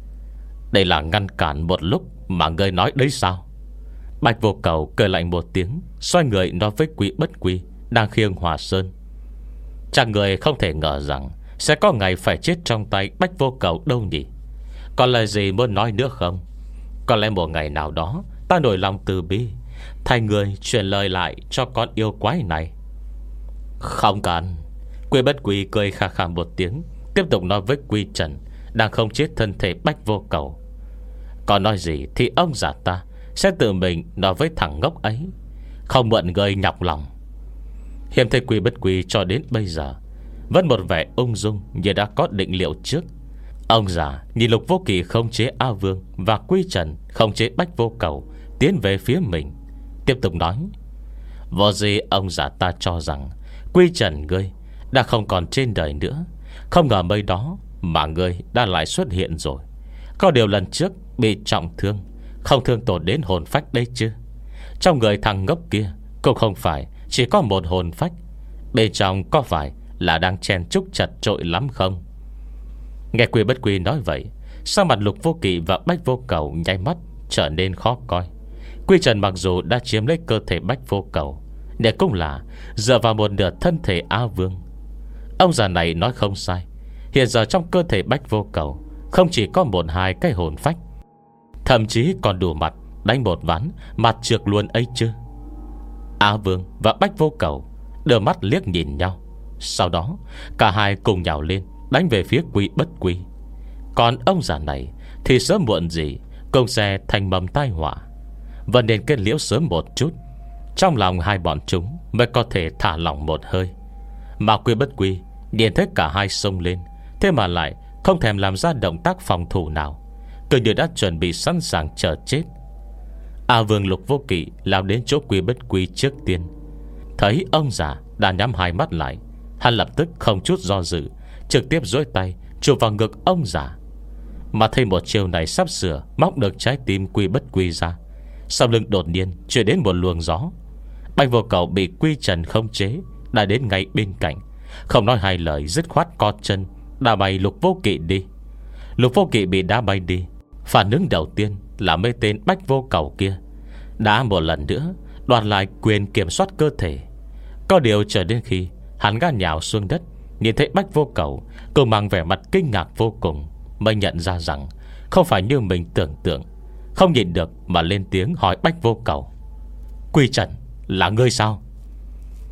Đây là ngăn cản một lúc mà ngươi nói đấy sao? Bách Vô Cầu cười lạnh một tiếng, xoay người nói với Quý Bất Quy đang khiêng Hòa Sơn: Chắc người không thể ngờ rằng sẽ có ngày phải chết trong tay Bách Vô Cầu đâu nhỉ? Còn lời gì muốn nói nữa không? Có lẽ một ngày nào đó ta nổi lòng từ bi, thay người truyền lời lại cho con yêu quái này. Không cần. Quy Bất Quy cười khà khà một tiếng, tiếp tục nói với Quy Trần đang không chết thân thể Bách Vô Cầu: Còn nói gì thì ông già ta sẽ tự mình nói với thằng ngốc ấy, không mượn người nhọc lòng. Hiểm thấy Quy Bất Quy cho đến bây giờ vẫn một vẻ ung dung như đã có định liệu trước. Ông già nhìn Lục Vô Kỵ không chế A Vương và Quy Trần không chế Bách Vô Cầu tiến về phía mình, tiếp tục nói: Vô gì ông già ta cho rằng Quy Trần ngươi đã không còn trên đời nữa, không ngờ mấy đó mà ngươi đã lại xuất hiện rồi. Có điều lần trước bị trọng thương, không thương tổn đến hồn phách đấy chứ. Trong người thằng ngốc kia cũng không phải chỉ có một hồn phách, bên trong có phải là đang chen chúc chặt trội lắm không? Nghe Quy Bất Quy nói vậy, sao mặt Lục Vô Kỵ và Bách Vô Cầu nháy mắt trở nên khó coi. Quy Trần mặc dù đã chiếm lấy cơ thể Bách Vô Cầu, để cũng là dựa vào một nửa thân thể A Vương. Ông già này nói không sai, hiện giờ trong cơ thể Bách Vô Cầu không chỉ có một hai cái hồn phách, thậm chí còn đủ mặt đánh một ván mặt trượt luôn ấy chứ. A Vương và Bách Vô Cầu đưa mắt liếc nhìn nhau, sau đó cả hai cùng nhào lên đánh về phía Quy Bất Quy. Còn ông già này thì sớm muộn gì cũng sẽ thành mầm tai họa, vẫn nên kết liễu sớm một chút, trong lòng hai bọn chúng mới có thể thả lỏng một hơi. Mà Quy Bất Quy nhìn thấy cả hai xông lên, thế mà lại không thèm làm ra động tác phòng thủ nào, cứ như đã chuẩn bị sẵn sàng chờ chết. A Vương Lục Vô Kỵ lao đến chỗ Quy Bất Quy trước tiên, thấy ông già đã nhắm hai mắt lại, hắn lập tức không chút do dự trực tiếp duỗi tay chụp vào ngực ông già. Mà thấy một chiều này sắp sửa móc được trái tim Quy Bất Quy ra, sau lưng đột nhiên chuyển đến một luồng gió. Bách Vô Cầu bị Quy Trần không chế đã đến ngay bên cạnh, không nói hai lời dứt khoát co chân đá bay Lục Vô Kỵ đi. Lục Vô Kỵ bị đá bay đi, phản ứng đầu tiên là mấy tên Bách Vô Cầu kia đã một lần nữa đoạt lại quyền kiểm soát cơ thể. Có điều chờ đến khi hắn ngã nhào xuống đất, nhìn thấy Bách Vô Cầu cùng mang vẻ mặt kinh ngạc vô cùng, mới nhận ra rằng không phải như mình tưởng tượng. Không nhìn được mà lên tiếng hỏi Bách Vô Cầu: Quy Trần, là ngươi sao?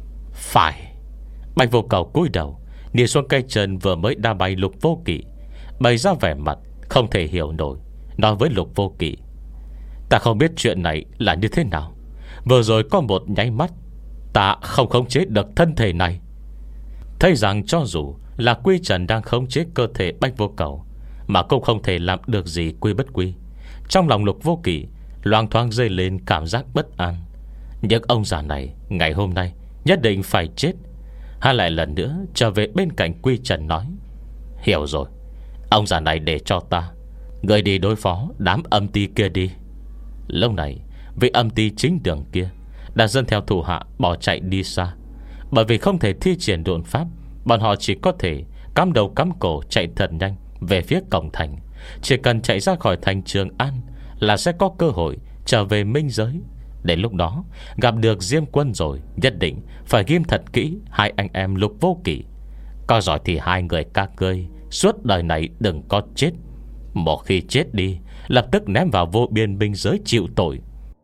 Phải. Bách Vô Cầu cúi đầu nhìn xuống cây chân vừa mới đá bay Lục Vô Kỵ, bày ra vẻ mặt không thể hiểu nổi, nói với Lục Vô Kỵ: Ta không biết chuyện này là như thế nào. Vừa rồi có một nháy mắt ta không khống chế được thân thể này. Thấy rằng cho dù là Quy Trần đang khống chế cơ thể Bách Vô Cầu, mà cũng không thể làm được gì quy bất quy. Trong lòng Lục Vô Kỵ loang thoáng dây lên cảm giác bất an. Nhưng ông già này ngày hôm nay nhất định phải chết. Hắn lại lần nữa trở về bên cạnh Quy Trần nói: Hiểu rồi, ông già này để cho ta, người đi đối phó đám âm ti kia đi. Lúc này vị âm ti chính đường kia đã dẫn theo thủ hạ bỏ chạy đi xa. Bởi vì không thể thi triển độn pháp, bọn họ chỉ có thể cắm đầu cắm cổ chạy thật nhanh về phía cổng thành. Chỉ cần chạy ra khỏi thành Trường An là sẽ có cơ hội trở về minh giới. Đến lúc đó gặp được Diêm Quân rồi, nhất định phải ghim thật kỹ hai anh em Lục Vô Kỵ. Có giỏi thì hai người các ngươi suốt đời này đừng có chết. Một khi chết đi, lập tức ném vào vô biên binh giới chịu tội.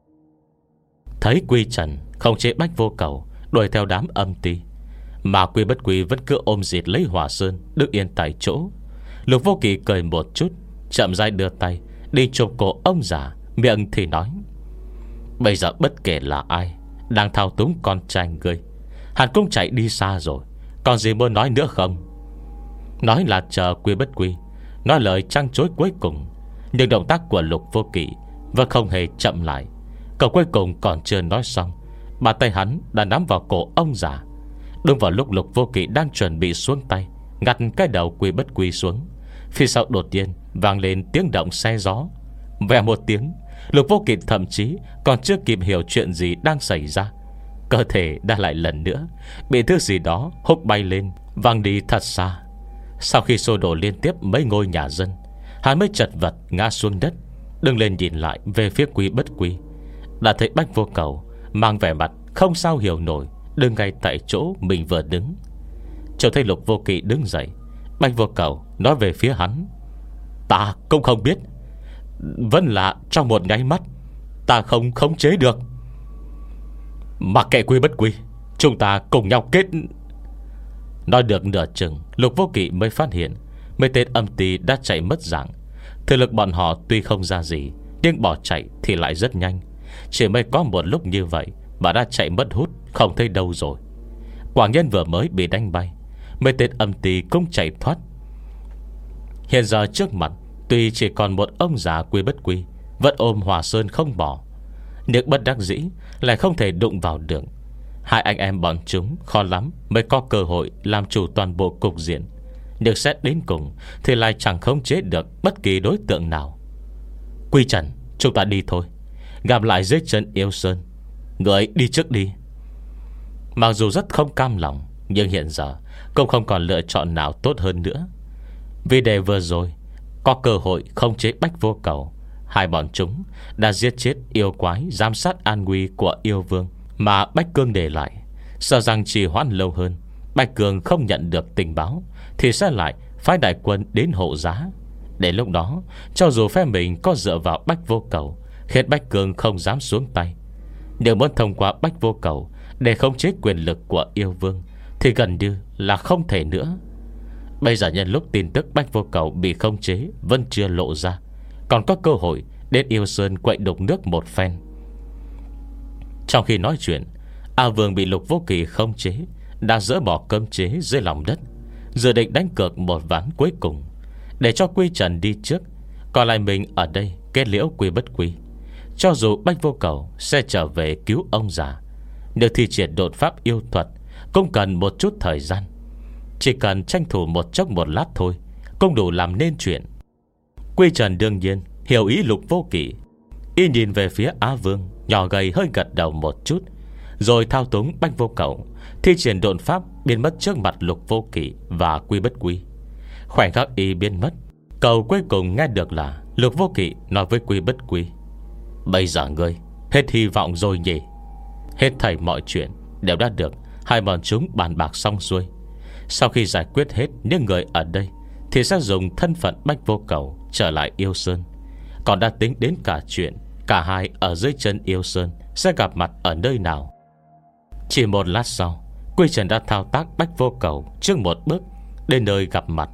Thấy Quy Trần không chế Bách Vô Cầu đuổi theo đám âm ti, mà Quy Bất Quy vẫn cứ ôm dịt lấy Hỏa Sơn đứng yên tại chỗ, Lục Vô Kỵ cười một chút, chậm rãi đưa tay đi chụp cổ ông già, miệng thì nói: Bây giờ bất kể là ai đang thao túng con trai ngươi, hắn cũng chạy đi xa rồi, còn gì muốn nói nữa không? Nói là chờ Quy Bất Quy nói lời trăng chối cuối cùng, nhưng động tác của Lục Vô Kỵ vẫn không hề chậm lại. Cậu cuối cùng còn chưa nói xong, bàn tay hắn đã nắm vào cổ ông già. Đúng vào lúc Lục Vô Kỵ đang chuẩn bị xuống tay ngắt cái đầu Quy Bất Quy xuống, phía sau đột nhiên vang lên tiếng động xe gió. Vè một tiếng, Lục Vô Kỵ thậm chí còn chưa kịp hiểu chuyện gì đang xảy ra, cơ thể đã lại lần nữa bị thứ gì đó húc bay lên, văng đi thật xa. Sau khi xô đổ liên tiếp mấy ngôi nhà dân, hắn mới chật vật ngã xuống đất, đứng lên nhìn lại về phía Quy Bất Quy. Đã thấy Bách Vô Cầu mang vẻ mặt không sao hiểu nổi, đứng ngay tại chỗ mình vừa đứng. Chờ thấy Lục Vô Kỵ đứng dậy, Bách Vô Cầu nói về phía hắn: Ta cũng không biết, vẫn là trong một nháy mắt ta không khống chế được. Mặc kệ Quy Bất Quy, chúng ta cùng nhau kết. Nói được nửa chừng, Lục Vô Kỵ mới phát hiện mấy tên âm ti đã chạy mất dạng. Thực lực bọn họ tuy không ra gì, nhưng bỏ chạy thì lại rất nhanh. Chỉ mới có một lúc như vậy mà đã chạy mất hút, không thấy đâu rồi. Quảng Nhân vừa mới bị đánh bay, mấy tên âm ti cũng chạy thoát. Hiện giờ trước mặt tuy chỉ còn một ông già Quy Bất Quy vẫn ôm Hỏa Sơn không bỏ, nhưng bất đắc dĩ lại không thể đụng vào được. Hai anh em bọn chúng khó lắm mới có cơ hội làm chủ toàn bộ cục diện, nhưng xét đến cùng thì lại chẳng khống chế được bất kỳ đối tượng nào. Quy Trần, chúng ta đi thôi, gặp lại dưới chân Yêu Sơn. Người đi trước đi. Mặc dù rất không cam lòng, nhưng hiện giờ cũng không còn lựa chọn nào tốt hơn nữa. Vì để vừa rồi có cơ hội khống chế Bách Vô Cầu, hai bọn chúng đã giết chết yêu quái giám sát an nguy của yêu vương mà Bách Cương để lại. Sợ rằng trì hoãn lâu hơn, Bách Cương không nhận được tình báo thì sẽ lại phái đại quân đến hộ giá. Đến lúc đó, cho dù phe mình có dựa vào Bách Vô Cầu khiến Bách Cương không dám xuống tay, nếu muốn thông qua Bách Vô Cầu để khống chế quyền lực của yêu vương thì gần như là không thể nữa. Bây giờ nhân lúc tin tức Bách Vô Cầu bị khống chế vẫn chưa lộ ra, còn có cơ hội đến Yêu Sơn quậy đục nước một phen. Trong khi nói chuyện, A Vương bị Lục Vô Kỳ khống chế đã dỡ bỏ cấm chế dưới lòng đất, dự định đánh cược một ván cuối cùng để cho Quy Trần đi trước, còn lại mình ở đây kết liễu Quy Bất Quy. Cho dù Bách Vô Cầu sẽ trở về cứu ông già, nếu thi triển đột pháp yêu thuật cũng cần một chút thời gian. Chỉ cần tranh thủ một chốc một lát thôi cũng đủ làm nên chuyện. Quy Trần đương nhiên hiểu ý Lục Vô Kỵ. Y nhìn về phía Á Vương, nhỏ gầy hơi gật đầu một chút, rồi thao túng Bách Vô Cầu thi triển độn pháp biến mất trước mặt Lục Vô Kỵ và Quy Bất Quy. Khoảnh khắc y biến mất, cầu cuối cùng nghe được là Lục Vô Kỵ nói với Quy Bất Quy: Bây giờ ngươi hết hy vọng rồi nhỉ? Hết thảy mọi chuyện đều đã được hai bọn chúng bàn bạc xong xuôi. Sau khi giải quyết hết những người ở đây thì sẽ dùng thân phận Bách Vô Cầu trở lại Yêu Sơn. Còn đã tính đến cả chuyện cả hai ở dưới chân Yêu Sơn sẽ gặp mặt ở nơi nào. Chỉ một lát sau, Quy Trần đã thao tác Bách Vô Cầu trước một bước đến nơi gặp mặt.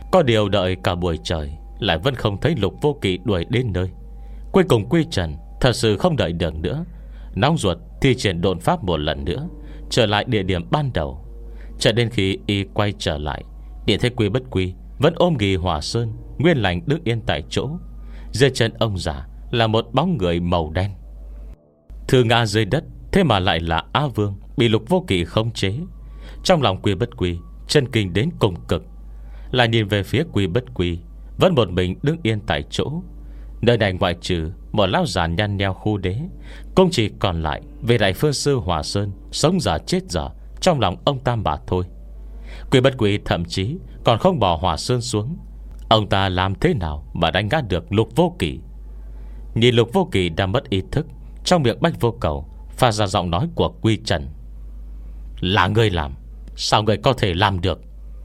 Có điều đợi cả buổi trời lại vẫn không thấy Lục Vô Kỵ đuổi đến nơi. Cuối cùng Quy Trần thật sự không đợi được nữa, nóng ruột thi triển độn pháp một lần nữa, trở lại địa điểm ban đầu. Cho đến khi y quay trở lại, điện thấy Quy Bất Quy vẫn ôm ghì Hỏa Sơn nguyên lành đứng yên tại chỗ. Dưới chân ông già là một bóng người màu đen, thừa ngã dưới đất. Thế mà lại là Á Vương bị Lục Vô Kỵ khống chế. Trong lòng Quy Bất Quy chân kinh đến cùng cực, lại nhìn về phía Quy Bất Quy vẫn một mình đứng yên tại chỗ. Nơi này ngoại trừ một lão già nhăn nheo khu đế, cũng chỉ còn lại về đại phương sư Hỏa Sơn sống giờ chết giờ trong lòng ông ta mà thôi. Quy Bất Quy thậm chí còn không bỏ Hỏa Sơn xuống. Ông ta làm thế nào mà đánh ngã được Lục Vô Kỵ? Nhìn Lục Vô Kỵ đang mất ý thức, trong miệng Bách Vô Cầu phát ra giọng nói của Quy Trần: "Là ngươi làm, sao ngươi có thể làm được?"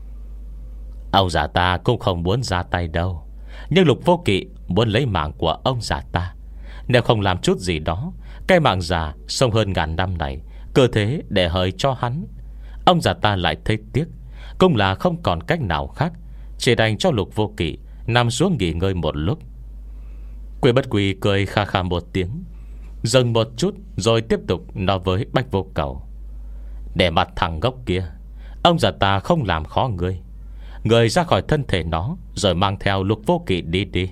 Ông già ta cũng không muốn ra tay đâu, nhưng Lục Vô Kỵ muốn lấy mạng của ông già ta. Nếu không làm chút gì đó, cái mạng già sống hơn ngàn năm này, cơ thế để hời cho hắn. Ông già ta lại thấy tiếc, cũng là không còn cách nào khác, chỉ đành cho Lục Vô Kỵ nằm xuống nghỉ ngơi một lúc. Quy Bất Quy cười kha kha một tiếng, dừng một chút rồi tiếp tục nói với Bách Vô Cầu: "Để mặt thằng gốc kia, ông già ta không làm khó ngươi. Ngươi ra khỏi thân thể nó, rồi mang theo Lục Vô Kỵ đi đi."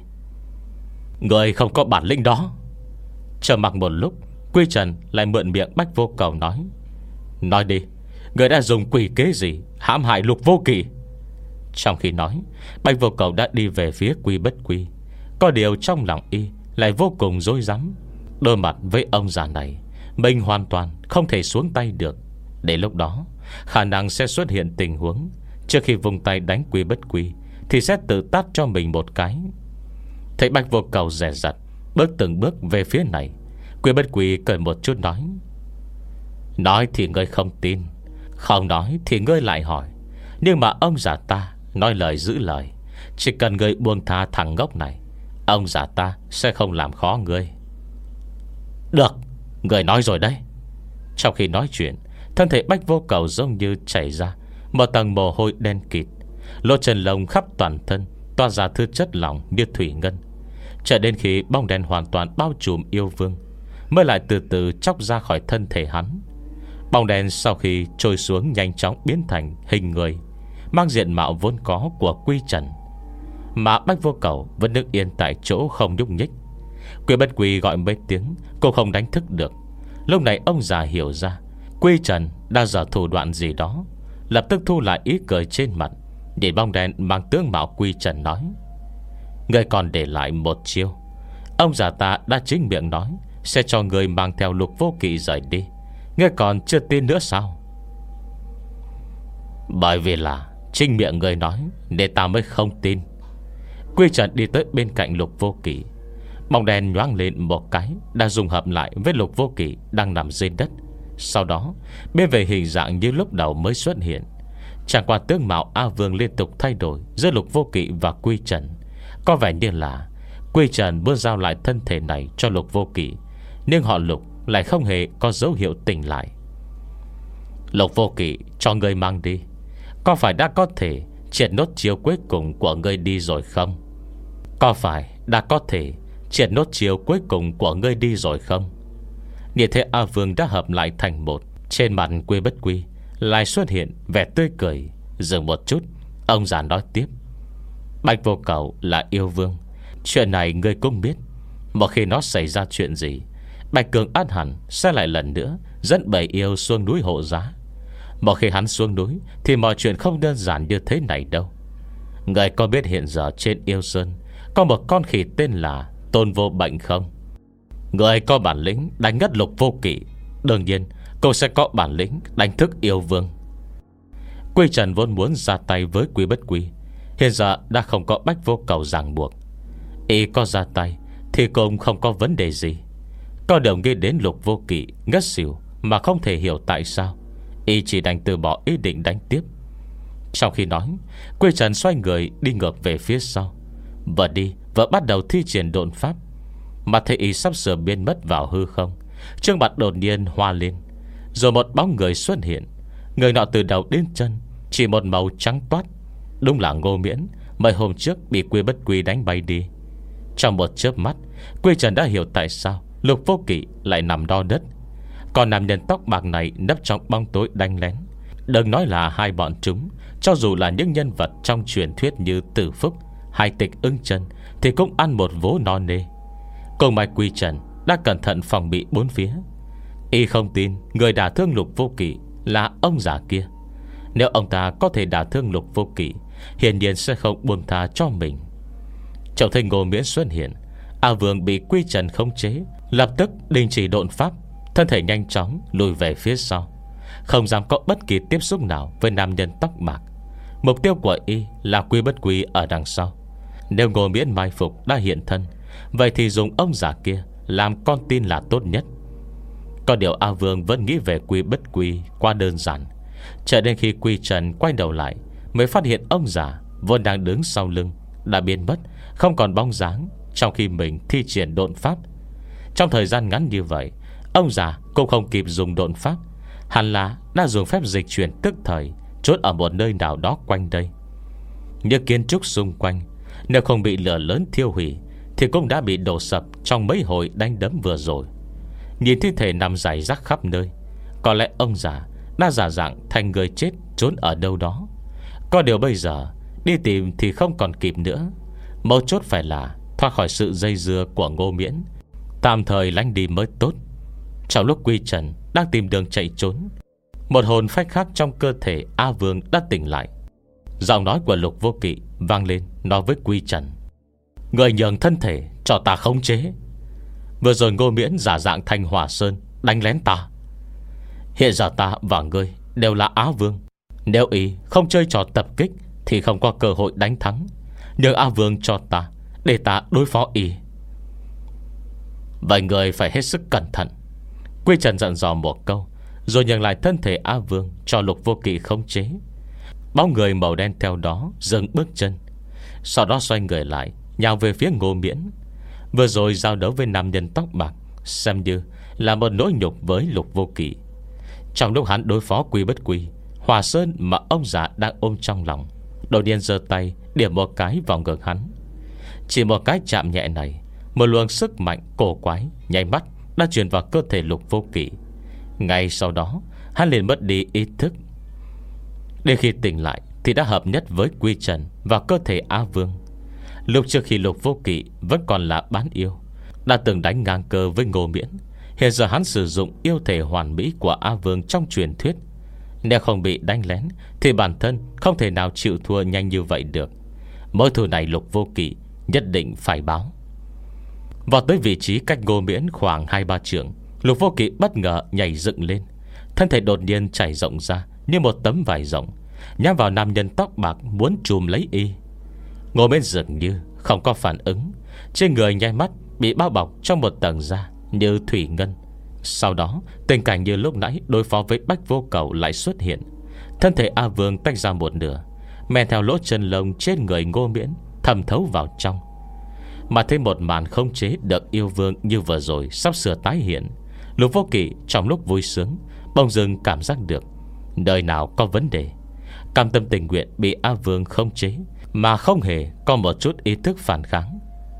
"Ngươi không có bản lĩnh đó." Chờ mặc một lúc, Quy Trần lại mượn miệng Bách Vô Cầu nói: "Nói đi, ngươi đã dùng quỷ kế gì hãm hại Lục Vô Kỵ?" Trong khi nói, Bách Vô Cầu đã đi về phía Quy Bất Quy. Có điều trong lòng y lại vô cùng rối rắm. Đôi mặt với ông già này, mình hoàn toàn không thể xuống tay được. Đến lúc đó khả năng sẽ xuất hiện tình huống trước khi vùng tay đánh Quy Bất Quy thì sẽ tự tát cho mình một cái. Thấy Bách Vô Cầu dè dặt bước từng bước về phía này, Quy Bất Quy cười một chút nói: "Nói thì ngươi không tin, không nói thì ngươi lại hỏi. Nhưng mà ông già ta nói lời giữ lời, chỉ cần ngươi buông tha thằng ngốc này, ông già ta sẽ không làm khó ngươi." "Được, ngươi nói rồi đấy." Trong khi nói chuyện, thân thể Bách Vô Cầu giống như chảy ra một tầng mồ hôi đen kịt, lỗ chân lông khắp toàn thân toa ra thứ chất lỏng như thủy ngân. Cho đến khi bóng đen hoàn toàn bao trùm yêu vương, mới lại từ từ chóc ra khỏi thân thể hắn. Bóng đen sau khi trôi xuống nhanh chóng biến thành hình người, mang diện mạo vốn có của Quy Trần. Mà Bách Vô Cầu vẫn đứng yên tại chỗ không nhúc nhích. Quy Bất Quy gọi mấy tiếng cô không đánh thức được. Lúc này ông già hiểu ra Quy Trần đã dở thủ đoạn gì đó, lập tức thu lại ý cười trên mặt, nhìn bóng đen mang tướng mạo Quy Trần nói: "Ngươi còn để lại một chiêu. Ông già ta đã chính miệng nói sẽ cho ngươi mang theo Lục Vô Kỵ rời đi. Ngươi còn chưa tin nữa sao?" "Bởi vì là chính miệng ngươi nói nên ta mới không tin." Quy Trần đi tới bên cạnh Lục Vô Kỵ. Bóng đen nhoáng lên một cái, đã dùng hợp lại với Lục Vô Kỵ đang nằm dưới đất. Sau đó biến về hình dạng như lúc đầu mới xuất hiện. Chẳng qua tướng mạo A Vương liên tục thay đổi giữa Lục Vô Kỵ và Quy Trần. Có vẻ như là Quy Trần muốn giao lại thân thể này cho Lục Vô Kỵ, nhưng họ Lục lại không hề có dấu hiệu tỉnh lại. "Lục Vô Kỵ cho ngươi mang đi, có phải đã có thể triệt nốt chiêu cuối cùng của ngươi đi rồi không? Có phải đã có thể triệt nốt chiêu cuối cùng của ngươi đi rồi không?" Nhìn thấy A Vương đã hợp lại thành một, trên mặt Quy Bất Quy lại xuất hiện vẻ tươi cười. Dừng một chút, ông già nói tiếp: "Bạch Vô Cầu là yêu vương, chuyện này ngươi cũng biết. Một khi nó xảy ra chuyện gì, Bạch Cường át hẳn sẽ lại lần nữa dẫn bầy yêu xuống núi hộ giá. Một khi hắn xuống núi thì mọi chuyện không đơn giản như thế này đâu. Ngươi có biết hiện giờ trên Yêu Sơn có một con khỉ tên là Tôn Vô Bệnh không? Ngươi có bản lĩnh đánh ngất Lục Vô Kỵ, đương nhiên cô sẽ có bản lĩnh đánh thức yêu vương." Quy Trần vốn muốn ra tay với Quy Bất Quy, hiện giờ đã không có Bách Vô Cầu ràng buộc. Y có ra tay thì cũng không có vấn đề gì. Có điều nghĩ đến Lục Vô Kỵ ngất xỉu mà không thể hiểu tại sao, Y chỉ đành từ bỏ ý định đánh tiếp. Trong khi nói, Quy Trần xoay người đi ngược về phía sau, vừa đi vừa bắt đầu thi triển độn pháp. Mà thấy Y sắp sửa biến mất vào hư không, trước mặt đột nhiên hoa lên, rồi một bóng người xuất hiện. Người nọ từ đầu đến chân chỉ một màu trắng toát, đúng là Ngô Miễn, Mấy hôm trước bị Quy Bất Quy đánh bay đi. Trong một chớp mắt, Quy Trần đã hiểu tại sao Lục Vô Kỵ lại nằm đo đất. Còn nam nhân tóc bạc này nấp trong bóng tối đánh lén. Đừng nói là hai bọn chúng, cho dù là những nhân vật trong truyền thuyết như Tử Phúc hay Tịch Ưng Chân thì cũng ăn một vố no nê. Cùng mai Quy Trần đã cẩn thận phòng bị bốn phía. Y không tin người đả thương Lục Vô Kỵ là ông già kia. Nếu ông ta có thể đả thương Lục Vô Kỵ, hiển nhiên sẽ không buông tha cho mình. Trông thấy Ngô Miễn xuất hiện, A Vương bị Quy Trần khống chế, lập tức đình chỉ độn pháp, thân thể nhanh chóng lùi về phía sau, không dám có bất kỳ tiếp xúc nào với nam nhân tóc bạc. Mục tiêu của y là Quy Bất Quy ở đằng sau. Nếu Ngô Miễn mai phục đã hiện thân, vậy thì dùng ông già kia làm con tin là tốt nhất. Có điều A Vương vẫn nghĩ về Quy Bất Quy quá đơn giản. Chờ đến khi Quy Trần quay đầu lại, mới phát hiện ông già vốn đang đứng sau lưng đã biến mất, không còn bóng dáng, trong khi mình thi triển độn pháp. Trong thời gian ngắn như vậy, ông già cũng không kịp dùng độn pháp, hẳn là đã dùng phép dịch chuyển tức thời, trốn ở một nơi nào đó quanh đây. Những kiến trúc xung quanh, nếu không bị lửa lớn thiêu hủy, thì cũng đã bị đổ sập trong mấy hồi đánh đấm vừa rồi. Nhìn thi thể nằm rải rác khắp nơi, có lẽ ông già đã giả dạng thành người chết trốn ở đâu đó. Có điều bây giờ đi tìm thì không còn kịp nữa. Mấu chốt phải là thoát khỏi sự dây dưa của Ngô Miễn, tạm thời lánh đi mới tốt. Trong lúc Quy Trần đang tìm đường chạy trốn, một hồn phách khác trong cơ thể A Vương đã tỉnh lại. Giọng nói của Lục Vô Kỵ vang lên, nói với Quy Trần: người nhường thân thể cho ta khống chế. Vừa rồi Ngô Miễn giả dạng thành Hỏa Sơn đánh lén ta. Hiện giờ ta và ngươi đều là Á Vương. Nếu ý không chơi trò tập kích thì không có cơ hội đánh thắng. Nhưng Á Vương cho ta, để ta đối phó ý. Vậy người phải hết sức cẩn thận. Quy Trần dặn dò một câu, rồi nhường lại thân thể Á Vương cho Lục Vô Kỵ khống chế. Bóng người màu đen theo đó dừng bước chân, sau đó xoay người lại, nhào về phía Ngô Miễn. Vừa rồi giao đấu với nam nhân tóc bạc xem như là một nỗi nhục với Lục Vô Kỵ. Trong lúc hắn đối phó Quy Bất Quy, Hỏa Sơn mà ông già đang ôm trong lòng đột nhiên giơ tay điểm một cái vào ngực hắn. Chỉ một cái chạm nhẹ này, một luồng sức mạnh cổ quái nháy mắt đã truyền vào cơ thể Lục Vô Kỵ. Ngay sau đó hắn liền mất đi ý thức. Đến khi tỉnh lại thì đã hợp nhất với Quy Trần và cơ thể Á Vương. Lúc trước khi Lục Vô Kỵ vẫn còn là bán yêu, đã từng đánh ngang cơ với Ngô Miễn. Hiện giờ hắn sử dụng yêu thể hoàn mỹ của Á Vương trong truyền thuyết. Nếu không bị đánh lén thì bản thân không thể nào chịu thua nhanh như vậy được. Mối thù này Lục Vô Kỵ nhất định phải báo. Vào tới vị trí cách Ngô Miễn khoảng hai ba trượng, Lục Vô Kỵ bất ngờ nhảy dựng lên, thân thể đột nhiên trải rộng ra như một tấm vải rộng, nhắm vào nam nhân tóc bạc muốn chùm lấy y. Ngô Miễn dường như không có phản ứng, trên người nháy mắt bị bao bọc trong một tầng da như thủy ngân. Sau đó tình cảnh như lúc nãy đối phó với Bách Vô Cầu lại xuất hiện. Thân thể A Vương tách ra một nửa, men theo lỗ chân lông trên người Ngô Miễn thẩm thấu vào trong. Mà thấy một màn không chế được yêu vương như vừa rồi sắp sửa tái hiện, Lục Vô Kỵ trong lúc vui sướng bỗng dưng cảm giác được nơi nào có vấn đề. Cam tâm tình nguyện bị A Vương không chế, mà không hề có một chút ý thức phản kháng.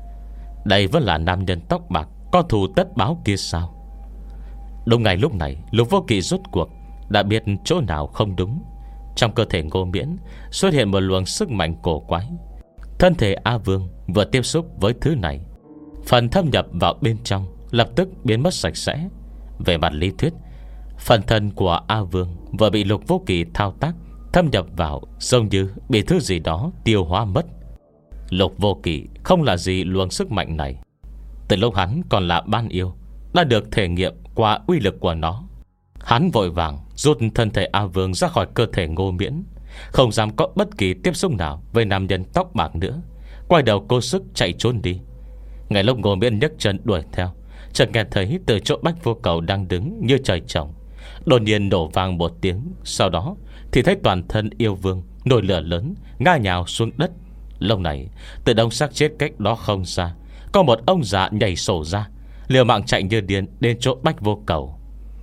Đây vẫn là nam nhân tóc bạc có thù tất báo kia sao? Đúng ngày lúc này, Lục Vô Kỵ rốt cuộc đã biết chỗ nào không đúng. Trong cơ thể Ngô Miễn xuất hiện một luồng sức mạnh cổ quái. Thân thể A Vương vừa tiếp xúc với thứ này, phần thâm nhập vào bên trong lập tức biến mất sạch sẽ. Về mặt lý thuyết, phần thân của A Vương vừa bị Lục Vô Kỵ thao tác thâm nhập vào, giống như bị thứ gì đó tiêu hóa mất. Lục Vô Kỵ không là gì luồng sức mạnh này. Từ lúc hắn còn là ban yêu, đã được thể nghiệm qua uy lực của nó. Hắn vội vàng rút thân thể A Vương ra khỏi cơ thể Ngô Miễn, không dám có bất kỳ tiếp xúc nào với nam nhân tóc bạc nữa, quay đầu cố sức chạy trốn đi. Ngay lúc Ngô Miễn nhấc chân đuổi theo, chợt nghe thấy từ chỗ Bách Vô Cầu đang đứng như trời trồng đột nhiên nổ vang một tiếng. Sau đó thì thấy toàn thân yêu vương nổi lửa lớn, ngã nhào xuống đất. Lúc này từ đông xác chết cách đó không xa, có một ông già nhảy sổ ra, liều mạng chạy như điên đến chỗ Bách Vô Cầu.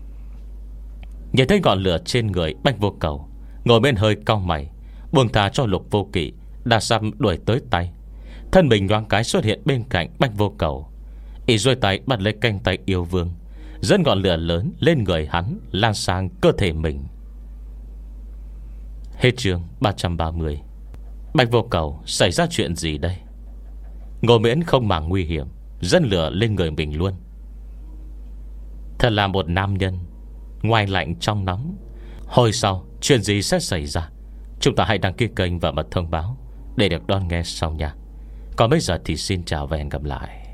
Nhìn thấy ngọn lửa trên người Bách Vô Cầu, ngồi bên hơi cau mày, buông thà cho Lục Vô Kỵ Đa Sâm đuổi tới tay, thân mình nhoáng cái xuất hiện bên cạnh Bạch Vô Cầu. Y duỗi tay bắt lấy cánh tay yêu vương, dẫn ngọn lửa lớn lên người hắn, lan sang cơ thể mình. Hết chương ba trăm ba mươi. Bạch Vô Cầu, xảy ra chuyện gì đây? Ngô Miễn không màng nguy hiểm, dẫn lửa lên người mình luôn. Thật là một nam nhân, ngoài lạnh trong nóng. Hồi sau chuyện gì sẽ xảy ra, chúng ta hãy đăng ký kênh và bật thông báo để được đón nghe sau nha. Còn bây giờ thì xin chào và hẹn gặp lại.